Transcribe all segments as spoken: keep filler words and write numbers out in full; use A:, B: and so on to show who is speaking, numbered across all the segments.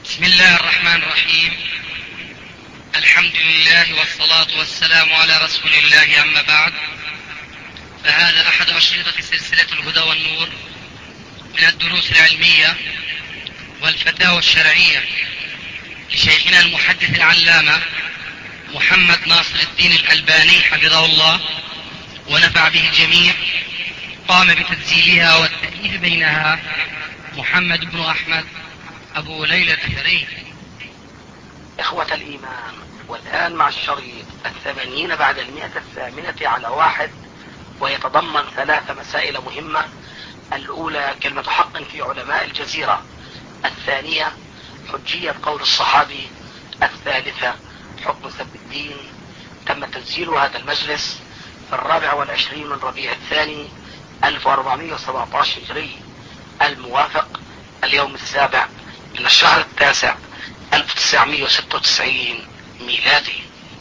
A: بسم الله الرحمن الرحيم. الحمد لله والصلاة والسلام على رسول الله، أما بعد، فهذا أحد أشرطة سلسلة الهدى والنور من الدروس العلمية والفتاوى الشرعية لشيخنا المحدث العلامة محمد ناصر الدين الألباني حفظه الله ونفع به الجميع. قام بتسجيلها والتأليف بينها محمد بن أحمد أبو ليلى الأثري.
B: إخوة الإيمان، والآن مع الشريط الثمانين بعد المئة الثامنة على واحد، ويتضمن ثلاث مسائل مهمة. الأولى كلمة حق في علماء الجزيرة، الثانية حجية قول الصحابي، الثالثة حكم سب الدين. تم تسجيل هذا المجلس في الرابع والعشرين من ربيع الثاني ألف وأربعمائة وسبعة عشر هجري، الموافق اليوم السابع من الشهر التاسع ألف وتسعمائة وستة وتسعين ميلادي.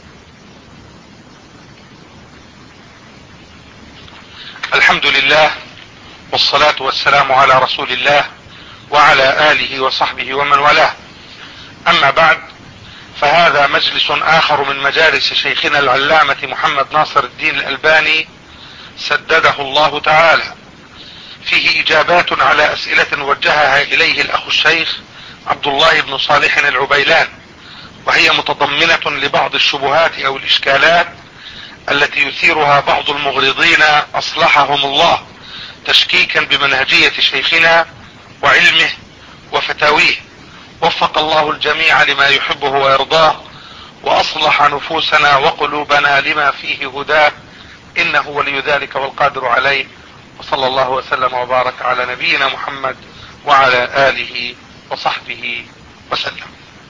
C: الحمد لله والصلاة والسلام على رسول الله وعلى آله وصحبه ومن والاه، أما بعد، فهذا مجلس آخر من مجالس شيخنا العلامة محمد ناصر الدين الألباني سدده الله تعالى، فيه إجابات على أسئلة وجهها إليه الأخ الشيخ عبد الله بن صالح العبيلان، وهي متضمنة لبعض الشبهات أو الإشكالات التي يثيرها بعض المغرضين أصلحهم الله، تشكيكا بمنهجية شيخنا وعلمه وفتاويه. وفق الله الجميع لما يحبه ويرضاه، وأصلح نفوسنا وقلوبنا لما فيه هداه، إنه ولي ذلك والقادر عليه. وصلى الله وسلم وبارك على نبينا محمد وعلى آله وصحبه وسلم.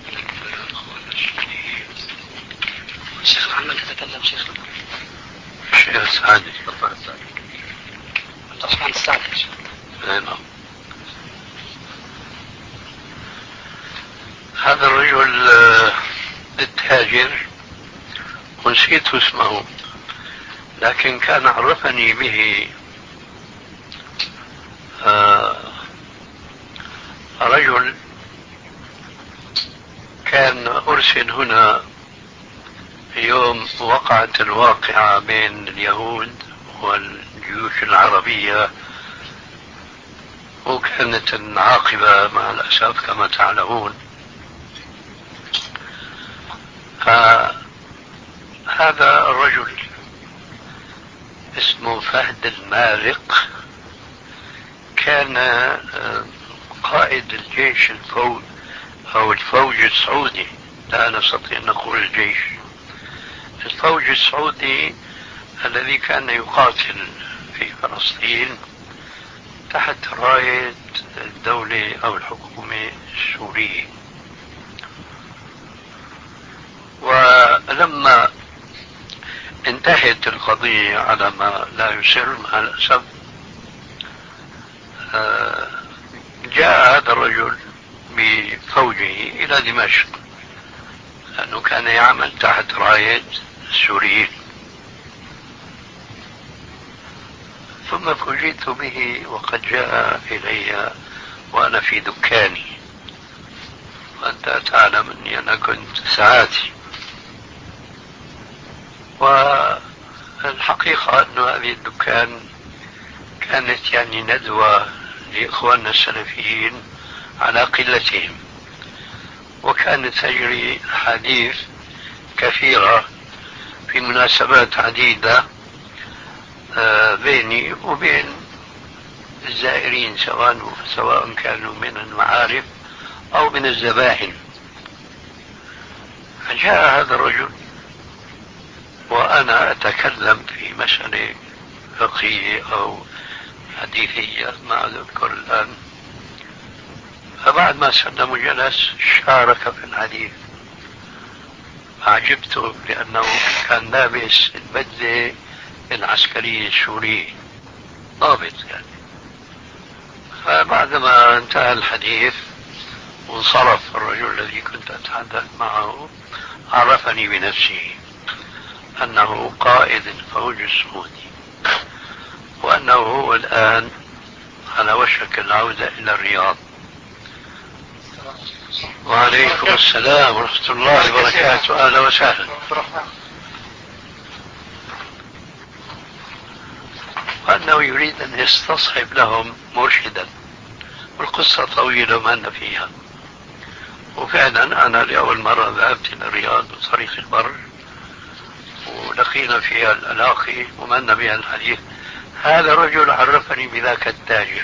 B: شيخ محمد تتكلم. شيخ
C: الشيخ السعدي
B: عبد الرحمن السعدي.
C: نعم. هذا الرجل التاجر ونسيت اسمه، لكن كان عرفني به آه رجل كان أرسل هنا يوم وقعت الواقعة بين اليهود والجيوش العربية، وكانت العاقبة مع الأسف كما تعلمون. فهذا الرجل اسمه فهد المارق، كان قائد الجيش الفوج أو الفوج السعودي، لا نستطيع أن نقول الجيش، الفوج السعودي الذي كان يقاتل في فلسطين تحت راية الدولة أو الحكومة السورية. ولما انتهت القضية على ما لا يسر مع الأسف، جاء هذا الرجل بفوجه إلى دمشق، لأنه كان يعمل تحت راية السوريين. ثم فوجئت به وقد جاء إلي وأنا في دكاني، وأنت تعلم أني أنا كنت ساعاتي. والحقيقة أن هذه الدكان كانت يعني ندوة لإخواننا السلفيين على قلتهم، وكانت تجري حديث كثيرة في مناسبات عديدة بيني وبين الزائرين، سواء سواء كانوا من المعارف أو من الزبائن. فجاء هذا الرجل وأنا أتكلم في مسألة فقهية أو حديثية ما أذكر الآن، فبعد ما سلم وجلس شارك في الحديث. أعجبته لأنه كان لابس البدلة العسكرية السورية، ضابط يعني. فبعدما انتهى الحديث وانصرف الرجل الذي كنت أتحدث معه، عرفني بنفسه أنه قائد الفوج السعودي، وأنه هو الآن على وشك العودة إلى الرياض.
D: وعليكم السلام ورحمة الله وبركاته. أهلا وسهلا. وأنه يريد أن يستصحب لهم مرشدا، والقصة طويلة ما أن فيها. وفعلا أنا لأول مرة ذهبت إلى الرياض وطريق البر، ولقينا فيها الألاقي ومن بها الحديث. هذا الرجل عرفني بذاك التاجر،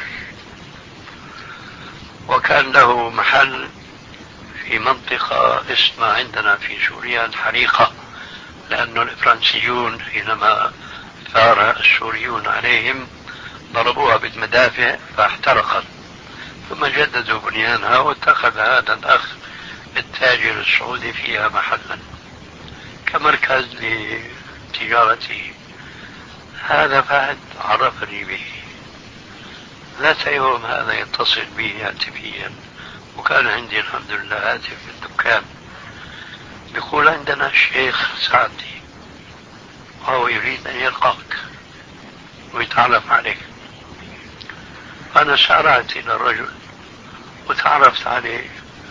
D: وكان له محل في منطقة اسمها عندنا في سوريا الحريقة، لأن الفرنسيون حينما ثار السوريون عليهم ضربوها بالمدافع فاحترقت، ثم جددوا بنيانها واتخذ هذا الأخ التاجر السعودي فيها محلا كمركز لتجارته. هذا فهد عرفني به. ذات يوم هذا يتصل بي هاتفيا، وكان عندي الحمد لله هاتف في الدكان، يقول عندنا الشيخ سعدي وهو يريد أن يلقاك ويتعرف عليك. أنا سارعت إلى الرجل وتعرفت عليه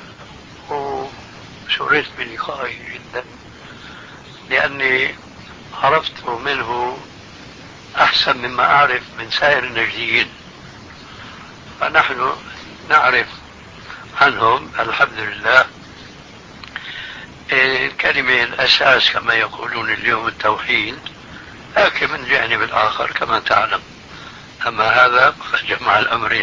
D: وسررت بلقائه جدا، لأني عرفت منه أحسن مما أعرف من سائر النجديين. فنحن نعرف عنهم الحمد لله الكلمة الأساس كما يقولون اليوم التوحيد، لكن من جانب الآخر كما تعلم. أما هذا جمع الأمرين.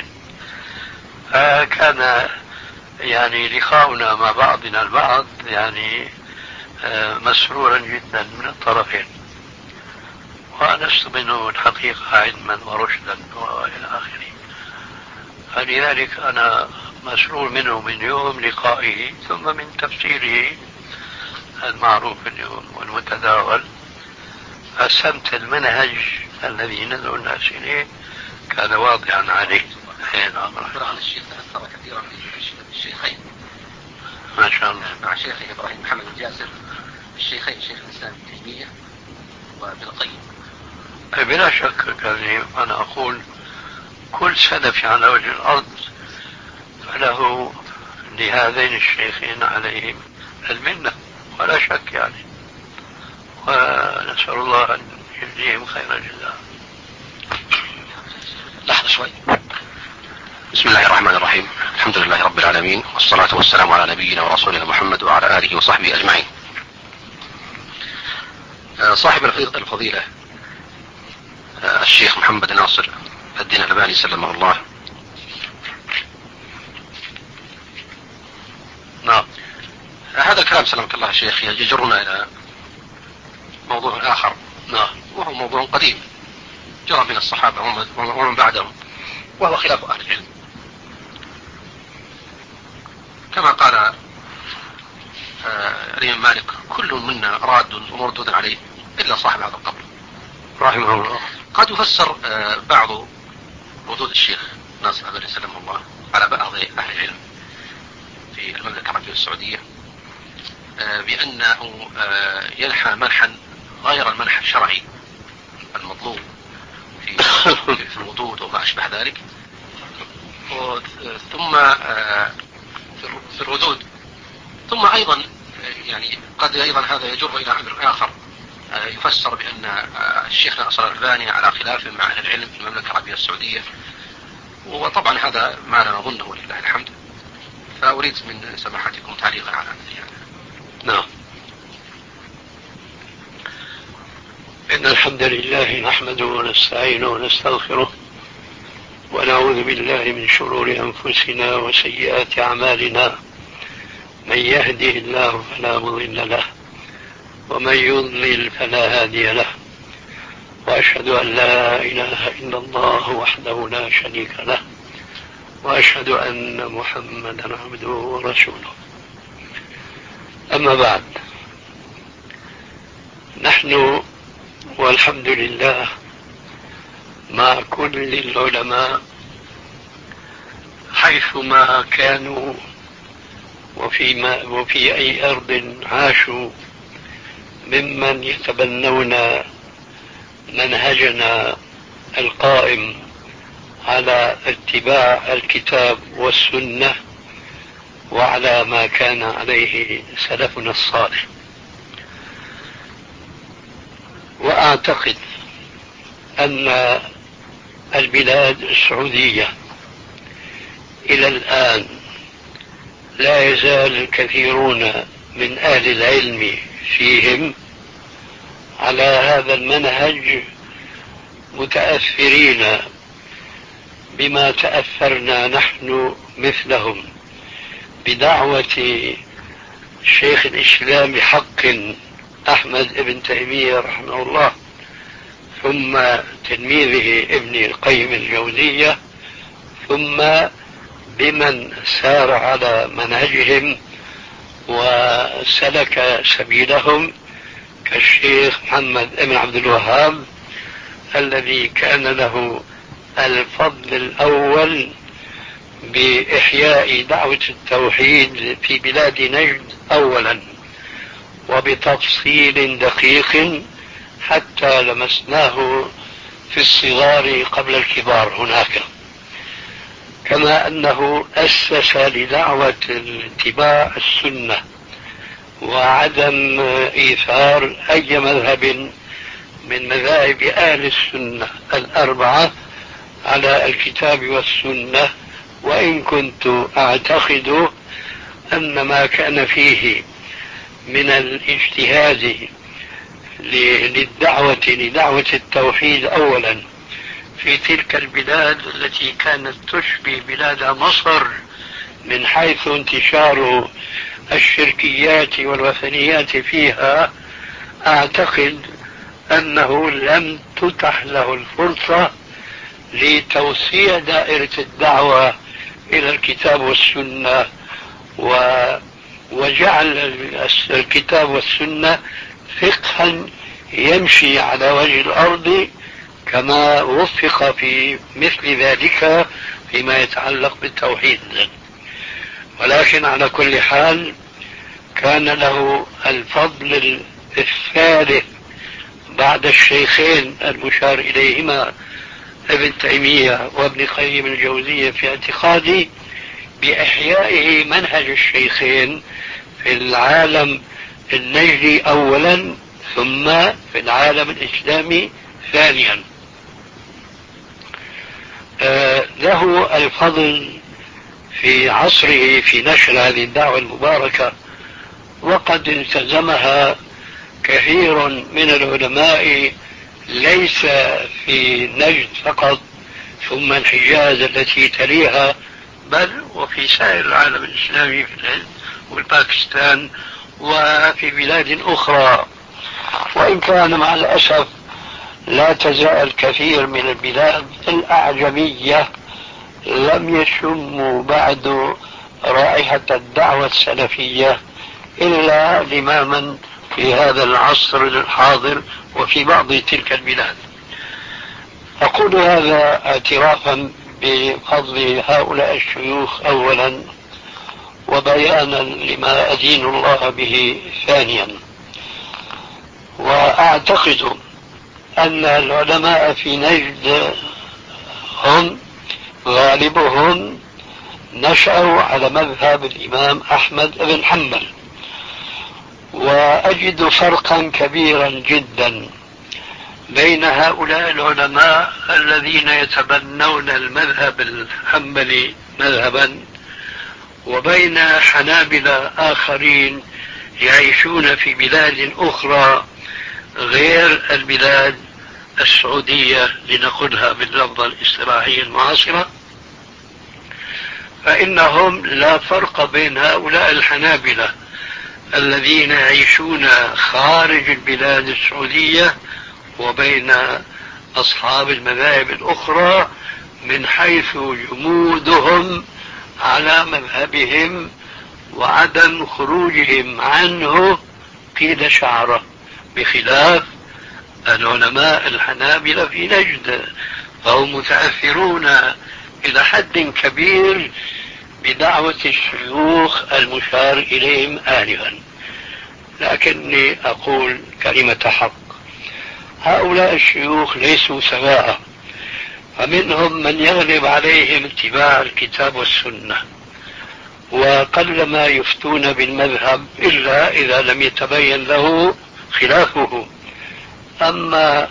D: فكان يعني لقاؤنا مع بعضنا البعض يعني مسرورا جدا من الطرفين، وأنست منه الحقيقة علما ورشدا وإلى آخره. فلذلك أنا مسرور منه من يوم لقائه، ثم من تفسيره المعروف اليوم والمتداول. فسمت المنهج الذي ندعو الناس إليه كان واضحا عليه.
B: عن الشيخ تأثر كثيرا بالشيخين
D: ما شاء الله
B: مع شيخه إبراهيم محمد الجاسر، الشيخين شيخ الإسلام ابن تيمية وابن القيم.
D: بلا شك يعني أنا أقول كل سلف على وجه الأرض فله لهذين الشيخين عليهم المنة ولا شك يعني، ونسأل الله أن يجزيهم خير الجزاء.
E: لحظة شوي. بسم الله الرحمن الرحيم، الحمد لله رب العالمين، والصلاة والسلام على نبينا ورسولنا محمد وعلى آله وصحبه أجمعين. صاحب الفضيلة الشيخ محمد ناصر الدين الألباني سلمه الله، نعم، هذا الكلام سلمك الله الشيخ يجرنا إلى موضوع آخر، نعم، وهو موضوع قديم جرى بين الصحابة ومن بعدهم، وهو خلاف أهل العلم، كما قال الإمام مالك: كل منا راد ومردود عليه إلا صاحب هذا القبر رحمه الله. قد يفسر بعض ردود الشيخ ناصر الألباني سلمه الله على بعض أهل العلم في المملكة العربية السعودية بأنه ينحى منحا غير المنح الشرعي المطلوب في في الردود وما أشبه ذلك. ثم في الردود، ثم أيضا يعني قد أيضا هذا يجر إلى أمر آخر، يفسر بأن الشيخ ناصر الألباني على خلاف مع أهل العلم في المملكة العربية السعودية، وطبعا هذا ما لا نظنه ولله الحمد. فأريد من سماحتكم تعليقا على هذا.
D: نعم. إن الحمد لله نحمده ونستعينه ونستغفره ونعوذ بالله من شرور أنفسنا وسيئات أعمالنا. من يهده الله فلا مضل له ومن يضلل فلا هادي له، وأشهد أن لا إله إلا الله وحده لا شريك له، وأشهد أن محمدا عبده ورسوله. أما بعد، نحن والحمد لله مع كل العلماء حيثما كانوا وفيما وفي أي أرض عاشوا، ممن يتبنون منهجنا القائم على اتباع الكتاب والسنة وعلى ما كان عليه سلفنا الصالح. وأعتقد أن البلاد السعودية إلى الآن لا يزال الكثيرون من أهل العلم فيهم على هذا المنهج متأثرين بما تأثرنا نحن مثلهم بدعوة شيخ الإسلام بحق أحمد بن تيمية رحمه الله، ثم تلميذه ابن القيم الجوزية، ثم بمن سار على منهجهم وسلك سبيلهم كالشيخ محمد بن عبد الوهاب الذي كان له الفضل الأول بإحياء دعوة التوحيد في بلاد نجد أولا وبتفصيل دقيق حتى لمسناه في الصغار قبل الكبار هناك، كما أنه أسس لدعوة اتباع السنة وعدم إيثار أي مذهب من مذاهب أهل السنة الأربعة على الكتاب والسنة، وإن كنت أعتقد أن ما كان فيه من الاجتهاد للدعوة لدعوة التوحيد أولا في تلك البلاد التي كانت تشبه بلاد مصر من حيث انتشار الشركيات والوثنيات فيها، أعتقد أنه لم تتح له الفرصة لتوسيع دائرة الدعوة إلى الكتاب والسنة وجعل الكتاب والسنة فقها يمشي على وجه الأرض كما وفق في مثل ذلك فيما يتعلق بالتوحيد. ولكن على كل حال كان له الفضل الثالث بعد الشيخين المشار إليهما ابن تيمية وابن قيم الجوزية في اعتقادي بإحيائه منهج الشيخين في العالم النجدي أولا ثم في العالم الإسلامي ثانيا. آه له الفضل في عصره في نشر هذه الدعوة المباركة، وقد التزمها كثير من العلماء ليس في نجد فقط ثم الحجاز التي تليها، بل وفي سائر العالم الإسلامي في الهند والباكستان وفي بلاد أخرى. وإن كان مع الأسف لا تزال كثير من البلاد الأعجمية لم يشموا بعد رائحة الدعوة السلفية إلا لمامًا في هذا العصر الحاضر وفي بعض تلك البلاد. أقول هذا اعترافا بفضل هؤلاء الشيوخ أولا وبيانا لما أدين الله به ثانيا. وأعتقد أن العلماء في نجد هم غالبهم نشأوا على مذهب الإمام أحمد بن حنبل، وأجد فرقا كبيرا جدا بين هؤلاء العلماء الذين يتبنون المذهب الحنبلي مذهبا وبين حنابلة آخرين يعيشون في بلاد أخرى غير البلاد السعودية لنقولها باللفظة الاصطلاحية المعاصرة. فإنهم لا فرق بين هؤلاء الحنابلة الذين يعيشون خارج البلاد السعودية وبين أصحاب المذاهب الأخرى من حيث جمودهم على مذهبهم وعدم خروجهم عنه قيد شعره، بخلاف العلماء الحنابلة في نجد فهم متأثرون إلى حد كبير بدعوة الشيوخ المشار إليهم آنفا. لكني أقول كلمة حق، هؤلاء الشيوخ ليسوا سواء، فمنهم من يغلب عليهم اتباع الكتاب والسنة، وقلما يفتون بالمذهب إلا إذا لم يتبين له خلافه. أما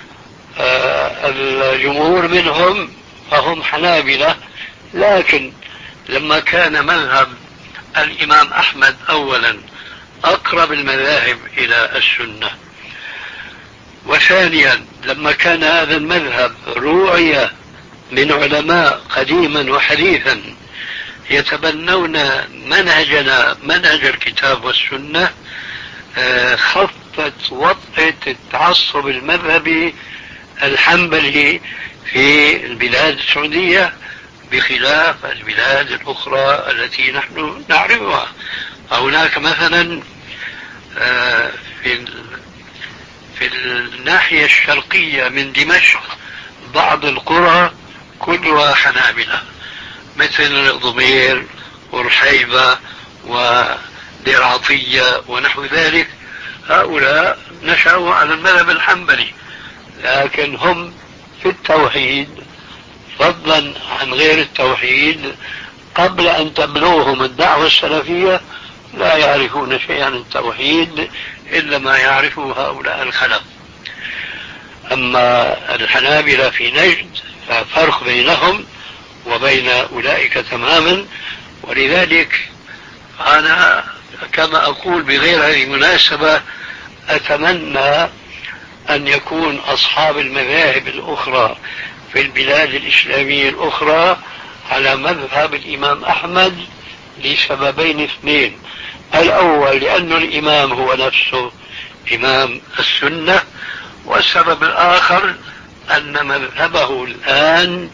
D: الجمهور منهم فهم حنابلة، لكن لما كان مذهب الإمام أحمد أولا أقرب المذاهب إلى السنة، وثانيا لما كان هذا المذهب روعي من علماء قديما وحديثا يتبنون منهجنا منهج الكتاب والسنة، خفت وطأة التعصب المذهبي الحنبلي في البلاد السعودية بخلاف البلاد الأخرى التي نحن نعرفها. هناك مثلا في في الناحية الشرقية من دمشق بعض القرى كلها حنابلة، مثل ضمير ورحيبة ودير عطية ونحو ذلك. هؤلاء نشأوا على المذهب الحنبلي، لكن هم في التوحيد فضلا عن غير التوحيد قبل أن تبلوهم الدعوة السلفية لا يعرفون شيئا عن التوحيد إلا ما يعرفه هؤلاء الخلف. أما الحنابلة في نجد ففرق بينهم وبين أولئك تماما. ولذلك أنا كما أقول بغير هذه المناسبة أتمنى أن يكون أصحاب المذاهب الأخرى في البلاد الإسلامية الأخرى على مذهب الإمام أحمد لسببين اثنين: الأول لأن الإمام هو نفسه إمام السنة، والسبب الآخر أن مذهبه الآن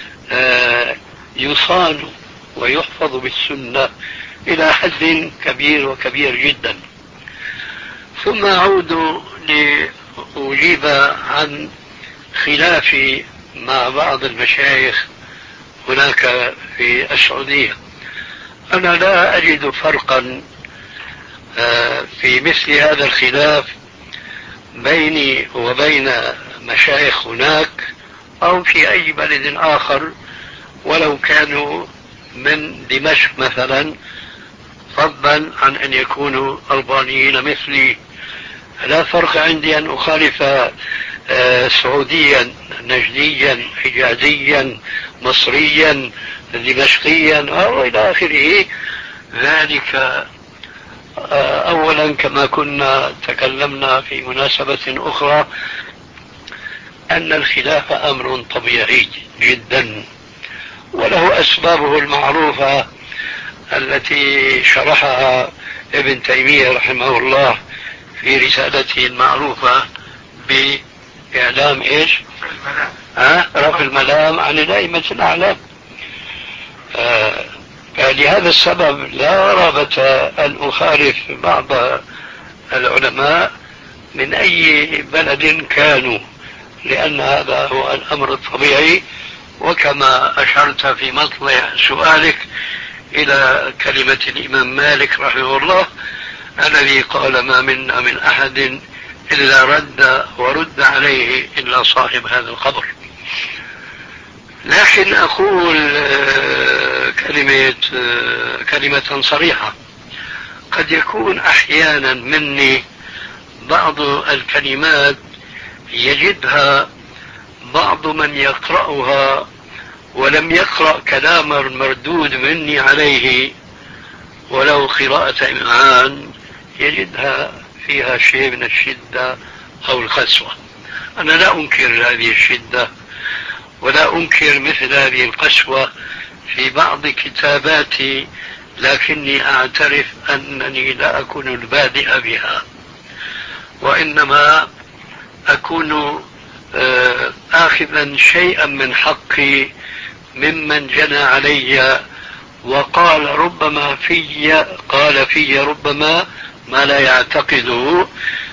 D: يصان ويحفظ بالسنة إلى حد كبير وكبير جدا. ثم أعود لأجيب عن خلافي مع بعض المشايخ هناك في السعودية. أنا لا أجد فرقا في مثل هذا الخلاف بيني وبين مشايخ هناك أو في أي بلد آخر ولو كانوا من دمشق مثلا، فضلا عن أن يكونوا ألبانيين مثلي. لا فرق عندي أن أخالف سعوديا نجديا حجازيا مصريا دمشقيا أو إلى آخره. ذلك أولا كما كنا تكلمنا في مناسبة أخرى أن الخلاف أمر طبيعي جدا وله أسبابه المعروفة التي شرحها ابن تيمية رحمه الله في رسالته المعروفة بإعلام إيش؟ ها؟ رفع الملام عن الأئمة الأعلام. آه فلهذا السبب لا رغبة أن أخالف بعض العلماء من أي بلد كانوا، لأن هذا هو الأمر الطبيعي. وكما أشرت في مطلع سؤالك إلى كلمة الإمام مالك رحمه الله الذي قال: ما منا من أحد إلا رد ورد عليه إلا صاحب هذا القبر. لكن أقول كلمة كلمة صريحة: قد يكون أحيانا مني بعض الكلمات يجدها بعض من يقرأها ولم يقرأ كلام المردود مني عليه ولو قراءة إمعان يجدها فيها شيء من الشدة أو القسوة. أنا لا أنكر هذه الشدة ولا أنكر مثل هذه القسوة في بعض كتاباتي، لكني أعترف أنني لا أكون البادئ بها، وإنما أكون آخذا شيئا من حقي ممن جنى علي وقال ربما في قال في ربما ما لا يعتقده،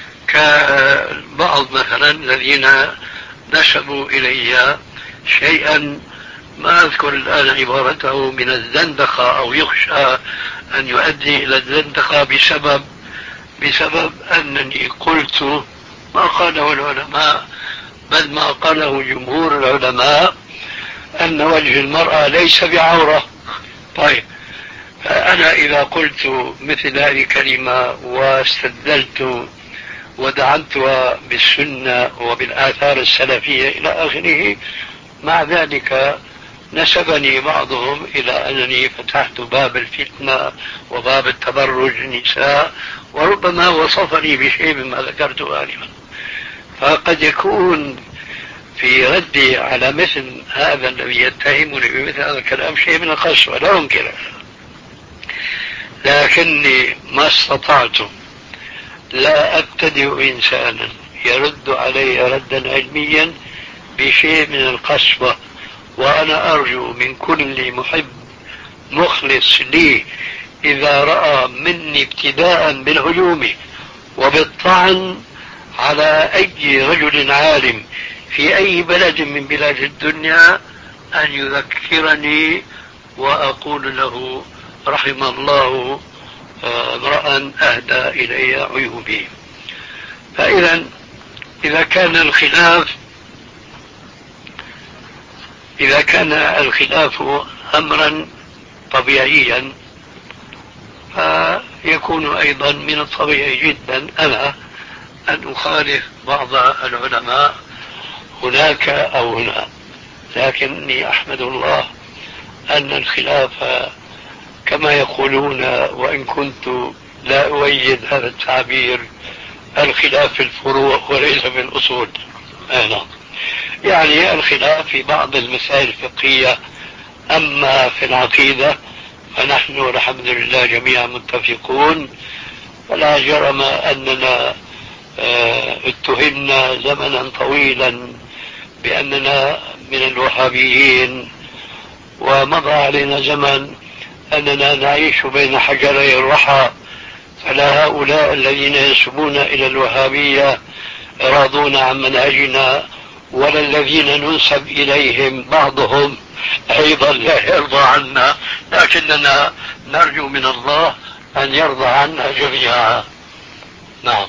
D: كبعض مثلا الذين نسبوا إلي شيئا ما أذكر الآن عبارته من الزندقة أو يخشى أن يؤدي إلى الزندقة بسبب بسبب أنني قلت ما قاله العلماء بل ما قاله جمهور العلماء أن وجه المرأة ليس بعورة. طيب أنا إذا قلت مثل هذه الكلمة واستدلت ودعمتها بالسنة وبالآثار السلفية إلى آخره، مع ذلك نسبني بعضهم إلى أنني فتحت باب الفتنة وباب التبرج النساء، وربما وصفني بشيء مما ذكرته آنفا. فقد يكون في ردي على مثل هذا الذي يتهمني بمثل هذا الكلام شيء من القسوة، لا أنكر، لكني ما استطعت لا أبتدئ إنسانا يرد علي ردا علميا بشيء من القسوة. وأنا أرجو من كل محب مخلص لي إذا رأى مني ابتداء بالهجوم وبالطعن على أي رجل عالم في أي بلد من بلاد الدنيا أن يذكرني وأقول له رحم الله امرأ أهدى إلي عيوبي. فإذا إذا كان الخلاف إذا كان الخلاف أمرا طبيعيا، فيكون أيضا من الطبيعي جدا أنا أن أخالف بعض العلماء هناك أو هنا. لكني أحمد الله أن الخلاف كما يقولون، وإن كنت لا أؤيد هذا التعبير، الخلاف في الفروع وليس في الأصول. أنا يعني الخلاف في بعض المسائل الفقهية، أما في العقيدة فنحن الحمد لله جميعا متفقون. ولا جرم أننا اتهمنا زمنا طويلا بأننا من الوهابيين، ومضى علينا زمن أننا نعيش بين حجري الرحى، فلا هؤلاء الذين ينسبون إلى الوهابية راضون عن منهجنا، ولا الذين ننسب إليهم بعضهم أيضا لا يرضى عنا، لكننا نرجو من الله أن يرضى عنا جميعا. نعم.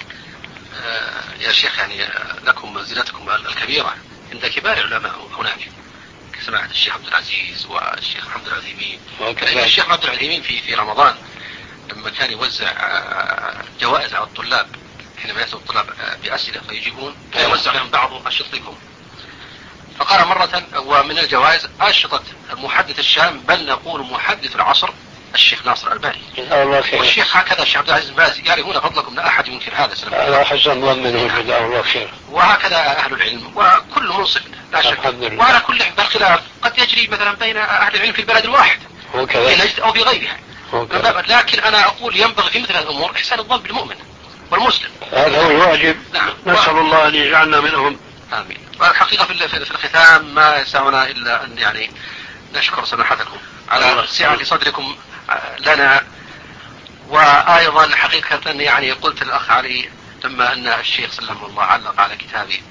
E: آه يا شيخ، يعني لكم منزلتكم الكبيرة عند كبار العلماء هناك كسماحة الشيخ عبد العزيز والشيخ محمد العثيمين. الشيخ عبد العثيمين في في رمضان لما كان يوزع جوائز على الطلاب، حينما يسأل الطلاب بأسئلة فيجيبون، كان يوزع لهم بعض أشرطتكم. فقال مرة ومن الجوائز أشرطة المحدث الشام، بل نقول محدث العصر، الشيخ ناصر الألباني. والشيخ هكذا الشيخ عبد العزيز باز يعرفون فضلكم، لا أحد ينكر هذا.
D: لا حسن ظن منه، جزاه الله خير.
E: وهكذا أهل العلم وكل منصف لا شك. وعلى كل بالخلاف قد يجري مثلا بين أهل العلم في البلد الواحد في نجد أو في غيرها، لكن أنا أقول ينبغي في مثل هذه الأمور إحسان الظن بالمؤمن والمسلم.
D: هذا هو الواجب.
E: نعم.
D: نسأل الله أن يجعلنا منهم.
E: آمين. والحقيقة في في الختام ما يسعنا إلا أن يعني نشكر سماحتكم على سعة صدركم لنا. وأيضا حقيقة يعني قلت الأخ علي لما أن الشيخ سلمه الله علق على كتابي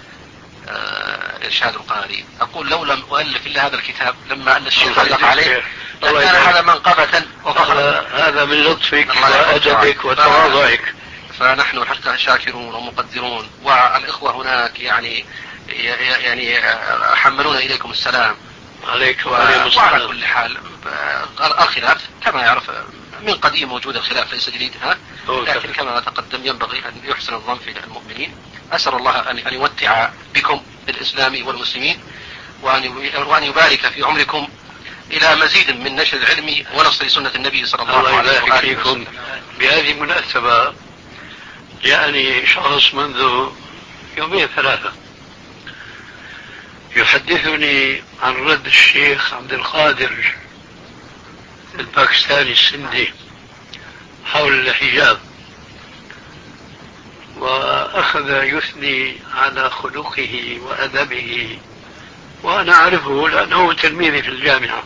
E: إرشاد القاري، أقول لو لم أؤلف إلا هذا الكتاب لما أن الشيخ علق عليه لكان هذا منقبة وفخرا.
D: هذا من لطفك وأدبك وتواضعك.
E: فنحن الحقيقة شاكرون ومقدرون، والإخوة هناك يعني يعني حملون إليكم السلام.
D: عليك
E: وعلى كل حال الخلاف كما يعرف من قديم موجود الخلاف ليس جديد، ها، لكن كما تقدم ينبغي أن يحسن الظن في المؤمنين. أسأل الله أن يمتع بكم بالإسلام والمسلمين، وأن يبارك في عمركم إلى مزيد من نشر العلم ونصر سنة النبي صلى الله عليه وسلم.
D: بهذه المناسبة جاءني شخص منذ يومين ثلاثة يحدثني عن رد الشيخ عبد القادر الباكستاني السندي حول الحجاب، وأخذ يثني على خلقه وأدبه، وأنا أعرفه لأنه تلميذي في الجامعة،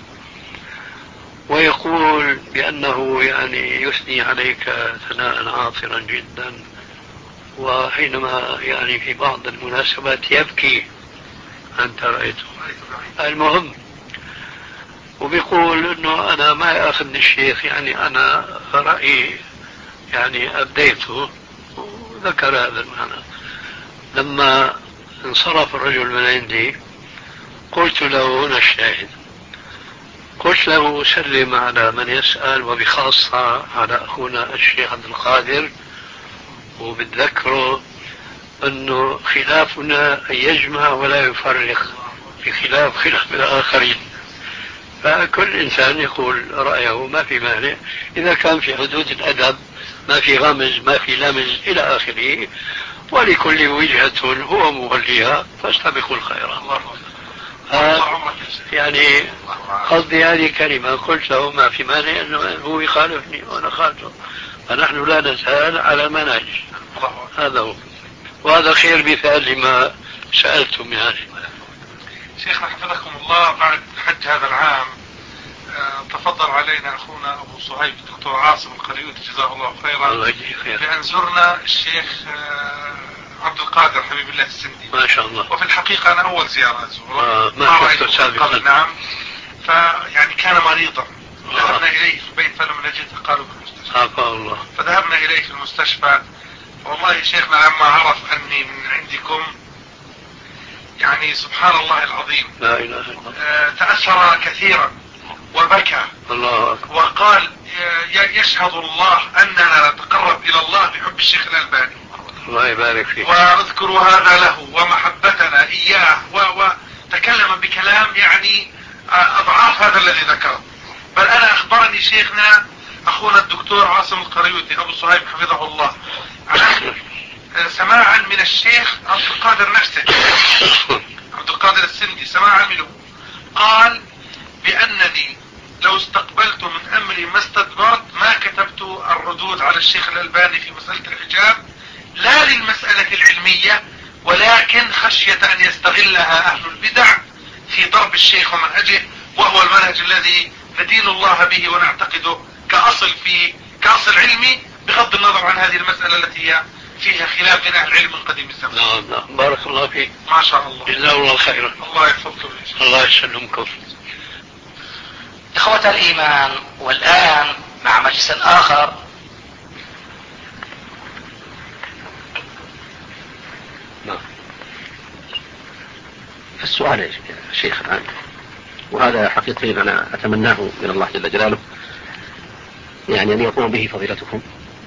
D: ويقول بأنه يعني يثني عليك ثناء عاطرا جدا، وحينما يعني في بعض المناسبات يبكي أنت رأيته. المهم، وبيقول انه انا ما ياخذني الشيخ، يعني انا رأيي يعني ابديته، وذكر هذا المعنى. لما انصرف الرجل من عندي قلت له هنا الشاهد، قلت له سلم على من يسأل وبخاصة على أخونا الشيخ عبد القادر، وبتذكره أنه خلافنا أن يجمع ولا يفرق، بخلاف خلاف الآخرين. فكل إنسان يقول رأيه، ما في مانع إذا كان في حدود الأدب، ما في غمز ما في لمز إلى آخره، ولكل وجهة هو موليها فاستبقوا الخيرات. آه يعني قصدي هذه كلمة قلت له ما في مانع أنه هو يخالفني وأنا خالفه، فنحن لا نزال على منهج. هذا هو، وهذا خير مثال لما سألتم. يعني
C: شيخنا حفظكم الله، بعد حج هذا العام تفضل علينا أخونا أبو صهيب الدكتور عاصم القريوطي جزاه الله خيرا
D: الله يجزيه خير
C: بأن زرنا الشيخ عبد القادر حبيب الله السندي
D: ما شاء الله.
C: وفي الحقيقة أنا أول زيارة أزوره
D: آه
C: ما رأيته قبل. نعم، فيعني كان مريضا، ذهبنا إليه في البيت فلم نجده، قالوا في المستشفى.
D: عافاه الله.
C: فذهبنا إليه في المستشفى، والله شيخنا لما عرف أني من عندكم يعني سبحان الله العظيم
D: لا إله إلا الله.
C: آه تأثر كثيرا وبكى
D: الله أكبر.
C: وقال يشهد الله أننا نتقرب إلى الله بحب الشيخ الألباني،
D: الله يبارك فيك،
C: ونذكر هذا له ومحبتنا إياه، وتكلم بكلام يعني أضعاف هذا الذي ذكره. بل أنا أخبرني شيخنا أخونا الدكتور عاصم القريوطي أبو صهيب حفظه الله عن سماعا من الشيخ عبد القادر نفسه، عبد القادر السندي، سماعا منه قال بأنني لو استقبلت من أمري ما استدبرت ما كتبت الردود على الشيخ الألباني في مسألة الحجاب، لا للمسألة العلمية ولكن خشية أن يستغلها أهل البدع في ضرب الشيخ ومنهجه، وهو المنهج الذي ندين الله به ونعتقده كأصل في كأصل علمي، بغض النظر عن هذه المسألة التي هي فيها خلاف بين أهل العلم من قديم الزمان.
D: نعم نعم، بارك الله فيك،
C: ما شاء الله،
D: جزاه الله خيرا.
C: الله يحفظكم،
D: الله يسلمكم.
B: إخوة الإيمان، والآن مع مجلس آخر
F: نعم. السؤال يا شيخ الآن، وهذا حقيقي أنا أتمناه من الله جل جلاله، يعني أن يقوم به فضيلتكم.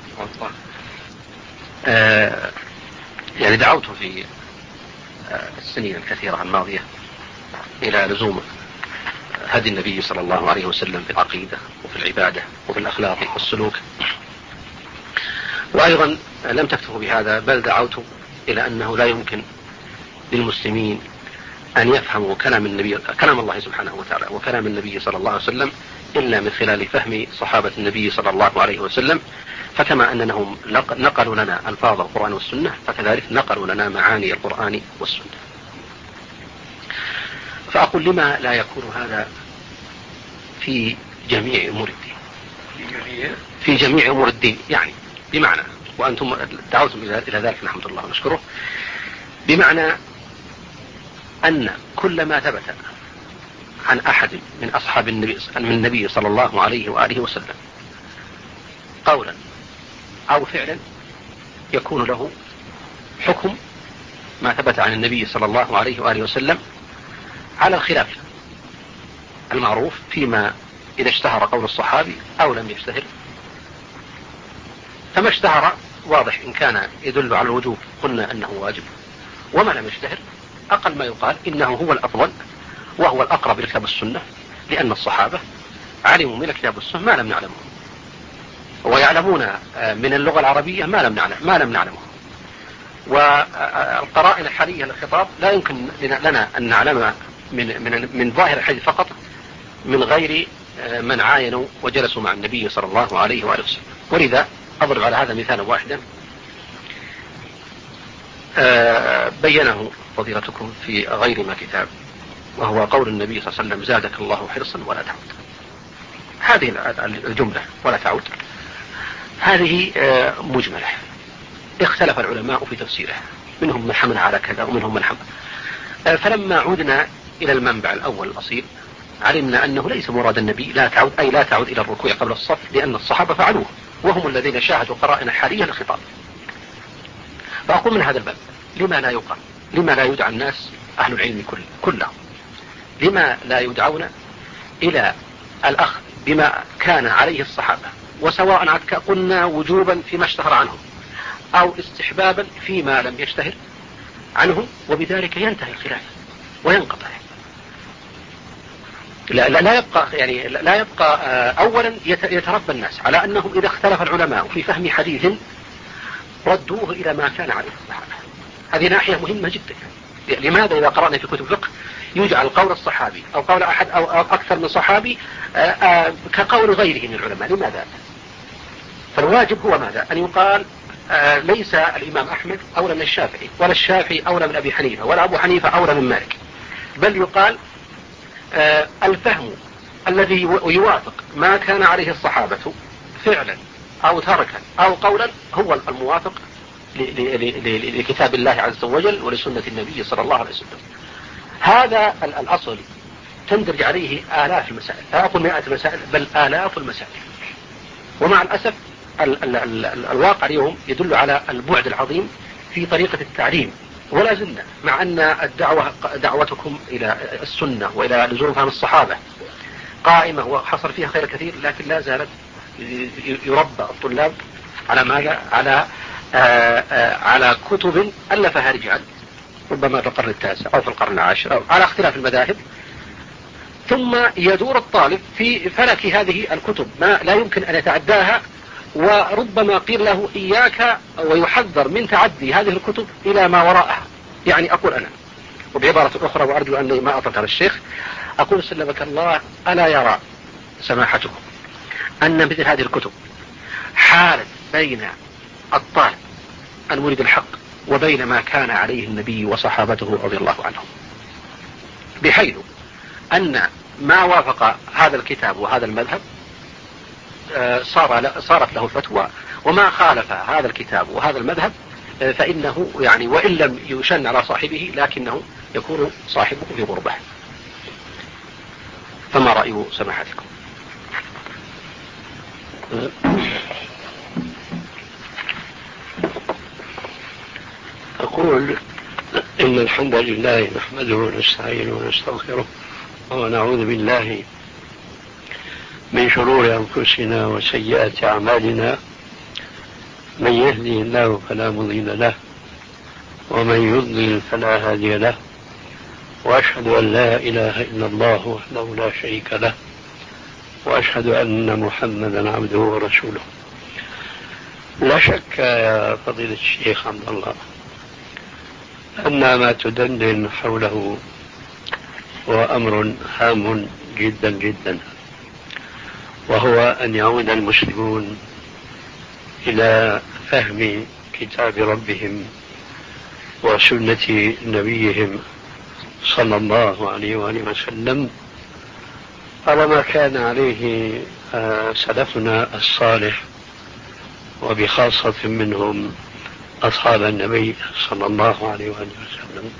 F: آه يعني دعوت في آه السنين الكثيرة الماضية إلى لزوم هدي النبي صلى الله عليه وسلم في العقيدة وفي العبادة وفي الأخلاق والسلوك، وأيضا لم تكتفوا بهذا بل دعوت إلى أنه لا يمكن للمسلمين أن يفهموا كلام النبي كلام الله سبحانه وتعالى وكلام النبي صلى الله عليه وسلم إلا من خلال فهم صحابة النبي صلى الله عليه وسلم. فكما أنهم نقلوا لنا ألفاظ القرآن والسنة فكذلك نقلوا لنا معاني القرآن والسنة. فأقول لما لا يكون هذا في جميع أمور الدين، في جميع أمور الدين، يعني بمعنى، وأنتم دعوتم إلى ذلك نحمد الله ونشكره، بمعنى أن كل ما ثبت عن أحد من أصحاب النبي من النبي صلى الله عليه وآله وسلم قولا أو فعلا يكون له حكم ما ثبت عن النبي صلى الله عليه وآله وسلم على الخلاف المعروف فيما إذا اشتهر قول الصحابي أو لم يشتهر. فما اشتهر واضح إن كان يدل على الوجوب قلنا أنه واجب، وما لم يشتهر أقل ما يقال إنه هو الأفضل وهو الأقرب لكتاب السنة، لأن الصحابة علموا من الكتاب والسنة ما لم نعلمه، ويعلمون من اللغة العربية ما لم نعلم ما لم نعلمه. والقرائن الحالية للخطاب لا يمكن لنا أن نعلمها من من من ظاهر الحديث فقط من غير من عاينوا وجلسوا مع النبي صلى الله عليه وآله وسلم. ولذا أضرب على هذا مثالا واحدا بينه فضيلتكم في غير ما كتاب، وهو قول النبي صلى الله عليه وسلم: زادك الله حرصا ولا تعود. هذه الجملة ولا تعود هذه مجملة، اختلف العلماء في تفسيرها، منهم من حمل على كذا ومنهم من حمل. فلما عودنا إلى المنبع الأول الأصيل علمنا أنه ليس مراد النبي لا تعود أي لا تعود إلى الركوع قبل الصف، لأن الصحابة فعلوه وهم الذين شاهدوا قرائن حالية للخطاب. فأقول من هذا الباب لما لا يقال، لما لا يدعى الناس أهل العلم كلهم، لما لا يدعون إلى الأخذ بما كان عليه الصحابة، وسواء قلنا وجوبا فيما اشتهر عنهم أو استحبابا فيما لم يشتهر عنهم، وبذلك ينتهي الخلاف وينقطع. لا, لا, لا يبقى يعني لا يبقى أولا يتربى الناس على أنهم إذا اختلف العلماء في فهم حديث ردوه إلى ما كان عليه الصحابة. هذه ناحية مهمة جدا. لماذا إذا قرأنا في كتب الفقه يجعل قول الصحابي أو قول أحد أو أكثر من صحابي كقول غيره من العلماء؟ لماذا؟ فالواجب هو ماذا؟ أن يقال ليس الإمام أحمد أولى من الشافعي، ولا الشافعي أولى من أبي حنيفة، ولا أبو حنيفة أولى من مالك، بل يقال الفهم الذي يوافق ما كان عليه الصحابة فعلا أو تركا أو قولا هو الموافق لكتاب الله عز وجل ولسنة النبي صلى الله عليه وسلم. هذا الأصل تندرج عليه آلاف المسائل، لا أقول مئات المسائل بل آلاف المسائل. ومع الأسف ال ال ال ال الواقع اليوم يدل على البعد العظيم في طريقة التعليم، ولا زلنا مع أن الدعوة دعوتكم إلى السنة وإلى لزوم فهم الصحابة قائمة وحصل فيها خير كثير، لكن لا زالت يربى الطلاب على ماذا؟ على آآ آآ على كتب ألفها رجال ربما في القرن التاسع أو في القرن العاشر أو على اختلاف المذاهب، ثم يدور الطالب في فلك هذه الكتب ما لا يمكن أن يتعداها، وربما قيل له إياك ويحذر من تعدي هذه الكتب إلى ما وراءها. يعني أقول أنا وبعبارة أخرى، وأرجو أني ما أطلت على الشيخ، أقول سلمك الله ألا يرى سماحتكم أن مثل هذه الكتب حالت بين الطالب المريد الحق وبين ما كان عليه النبي وصحابته رضي الله عنهم، بحيث أن ما وافق هذا الكتاب وهذا المذهب صار صارت له فتوى، وما خالف هذا الكتاب وهذا المذهب فإنه يعني وإن لم يشن على صاحبه لكنه يكون صاحبه في غربة. فما رأي سماحتكم؟
D: أقول إن الحمد لله نحمده ونستعينه ونستغفره ونعوذ بالله من شرور أنفسنا وسيئات أعمالنا، من يهدي الله فلا مضل له ومن يضلل فلا هادي له، وأشهد أن لا إله إلا الله وحده لا شريك له، وأشهد أن محمدا عبده ورسوله. لا شك يا فضيلة الشيخ عبد الله أن ما تدندن حوله هو أمر هام جدا جدا، وهو أن يعود المسلمون إلى فهم كتاب ربهم وسنة نبيهم صلى الله عليه وآله وسلم على ما كان عليه سلفنا الصالح، وبخاصة منهم أصحاب النبي صلى الله عليه وآله وسلم،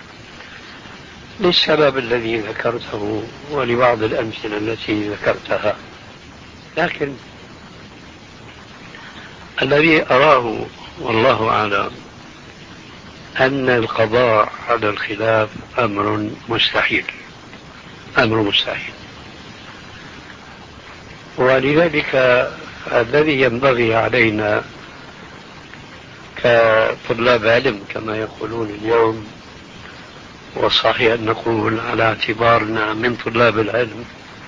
D: للسبب الذي ذكرته ولبعض الأمثلة التي ذكرتها. لكن الذي أراه والله أعلم أن القضاء على الخلاف أمر مستحيل، أمر مستحيل. ولذلك الذي ينبغي علينا كطلاب علم كما يقولون اليوم، وصحيح أن نقول على اعتبارنا من طلاب العلم،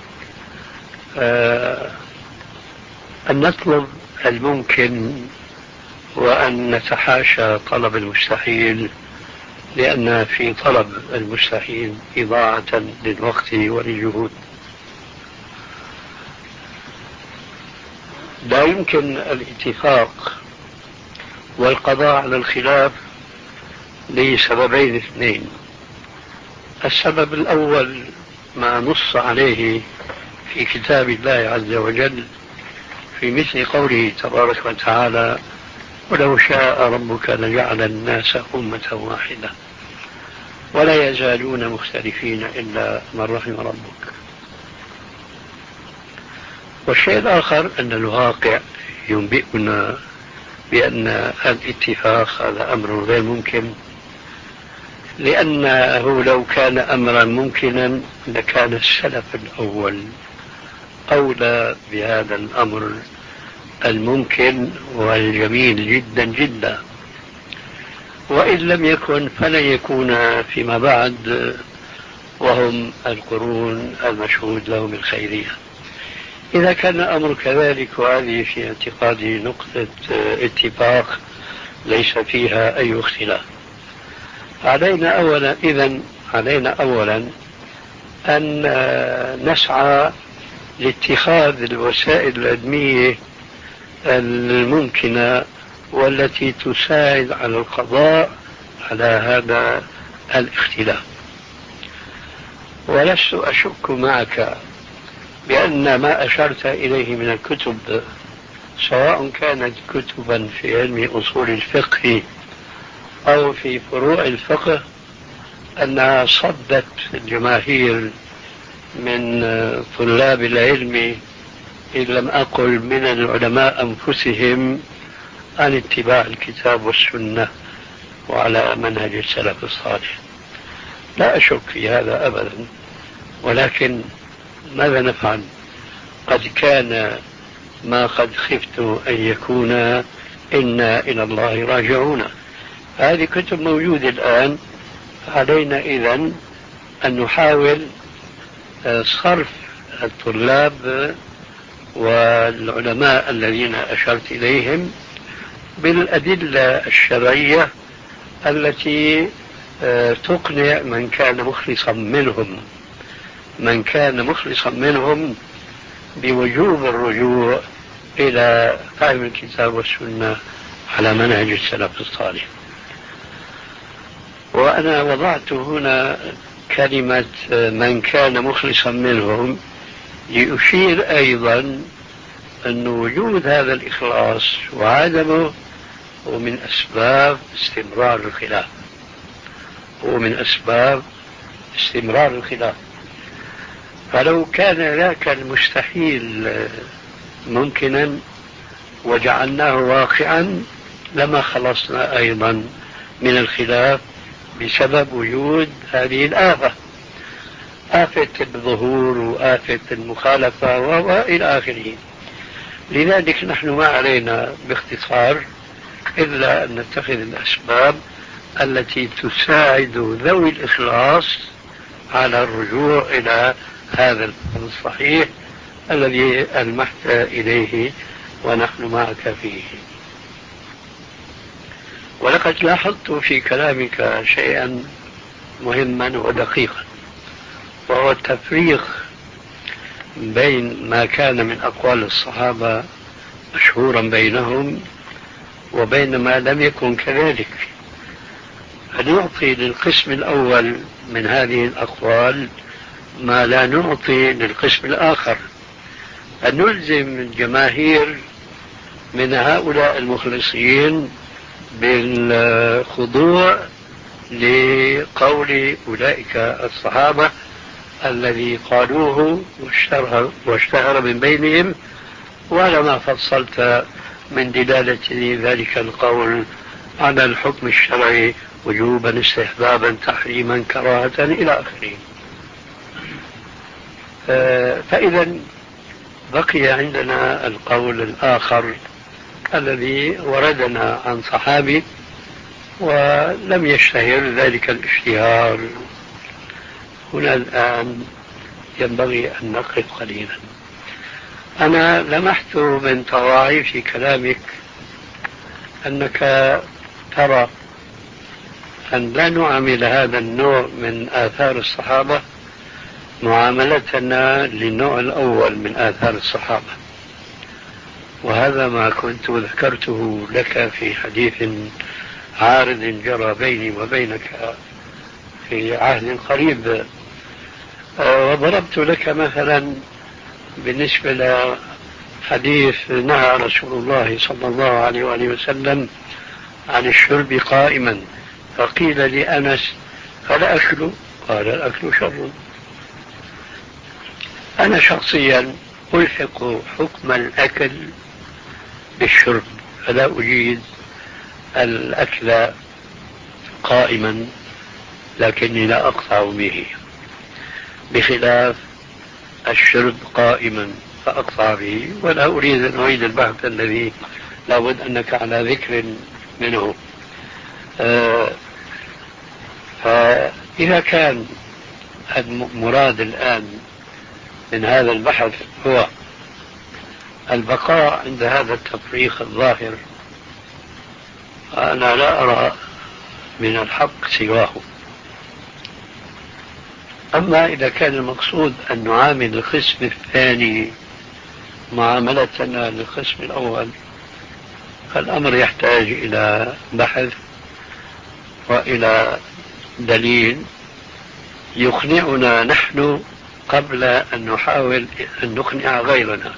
D: أن نطلب الممكن وأن نتحاشى طلب المستحيل، لأن في طلب المستحيل إضاعة للوقت وللجهود. لا يمكن الاتفاق والقضاء على الخلاف لسببين اثنين. السبب الأول ما نص عليه في كتاب الله عز وجل في مثل قوله تبارك وتعالى: ولو شاء ربك لجعل الناس أمة واحدة ولا يزالون مختلفين إلا من رحم ربك. والشيء الآخر أن الواقع ينبئنا بأن الاتفاق هذا أمر غير ممكن، لأنه لو كان أمرا ممكنا لكان السلف الأول
G: أولى بهذا الأمر الممكن والجميل جدا جدا، وإن لم يكن فلن يكون فيما بعد، وهم القرون المشهود لهم الخيرية. إذا كان الأمر كذلك وهذه في اعتقادي نقطة اتفاق ليس فيها أي اختلاف، علينا أولا إذن علينا أولا أن نسعى لاتخاذ الوسائل العلمية الممكنة والتي تساعد على القضاء على هذا الاختلاف. ولست أشك معك بأن ما أشرت إليه من الكتب، سواء كانت كتبا في علم أصول الفقه أو في فروع الفقه، أنها صدت الجماهير من طلاب العلم إن لم أقل من العلماء أنفسهم عن اتباع الكتاب والسنة وعلى منهج السلف الصالح. لا أشك في هذا أبدا، ولكن ماذا نفعل؟ قد كان ما قد خفت أن يكون إنا إلى الله راجعون. هذه كتب موجودة الآن، علينا إذن أن نحاول صرف الطلاب والعلماء الذين أشرت إليهم بالأدلة الشرعية التي تقنع من كان مخلصا منهم من كان مخلصا منهم بوجوب الرجوع إلى فهم الكتاب والسنة على منهج السلف الصالح. وأنا وضعت هنا كلمة من كان مخلصا منهم لأشير أيضا أن وجود هذا الإخلاص وعدمه هو من أسباب استمرار الخلاف هو من أسباب استمرار الخلاف. فلو كان ذاك المستحيل ممكنا وجعلناه واقعا لما خلصنا أيضا من الخلاف بسبب وجود هذه الآفة، آفة الظهور وآفة المخالفة وإلى آخره. لذلك نحن ما علينا باختصار إلا أن نتخذ الأسباب التي تساعد ذوي الإخلاص على الرجوع إلى هذا الفهم الصحيح الذي ألمحت إليه ونحن معك فيه. ولقد لاحظت في كلامك شيئا مهما ودقيقا، وهو التفريق بين ما كان من أقوال الصحابة مشهورا بينهم وبين ما لم يكن كذلك. فنعطي للقسم الأول من هذه الأقوال ما لا نعطي للقسم الآخر، أن نلزم الجماهير من هؤلاء المخلصين بالخضوع لقول أولئك الصحابة الذي قالوه واشتهر, واشتهر من بينهم، وعلى ما فصلت من دلالة ذلك القول على الحكم الشرعي وجوبا استحبابا تحريما كراهة إلى آخره. فإذا بقي عندنا القول الآخر الذي وردنا عن صحابي ولم يشتهر ذلك الاشتهار. هنا الآن ينبغي أن نقف قليلا. أنا لمحت من طواعي في كلامك أنك ترى أن لا نعامل هذا النوع من آثار الصحابة معاملتنا للنوع الأول من آثار الصحابة، وهذا ما كنت ذكرته لك في حديث عارض جرى بيني وبينك في عهد قريب. وضربت لك مثلا بالنسبة لحديث نهى رسول الله صلى الله عليه وآله وسلم عن الشرب قائما، فقيل لأنس فلا أكل؟ قال الأكل شر. أنا شخصيا ألحق حكم الأكل بالشرب، فلا أجيد الأكل قائما، لكني لا أقطع به، بخلاف الشرب قائما فأقطع به، ولا أريد أن أعيد البحث الذي لابد أنك على ذكر منه. آه فإذا كان المراد الآن من هذا البحث هو البقاء عند هذا التفريق الظاهر، أنا لا أرى من الحق سواه. أما إذا كان المقصود أن نعامل القسم الثاني معاملتنا للقسم الأول، فالأمر يحتاج إلى بحث وإلى دليل يقنعنا نحن قبل أن نحاول أن نقنع غيرنا.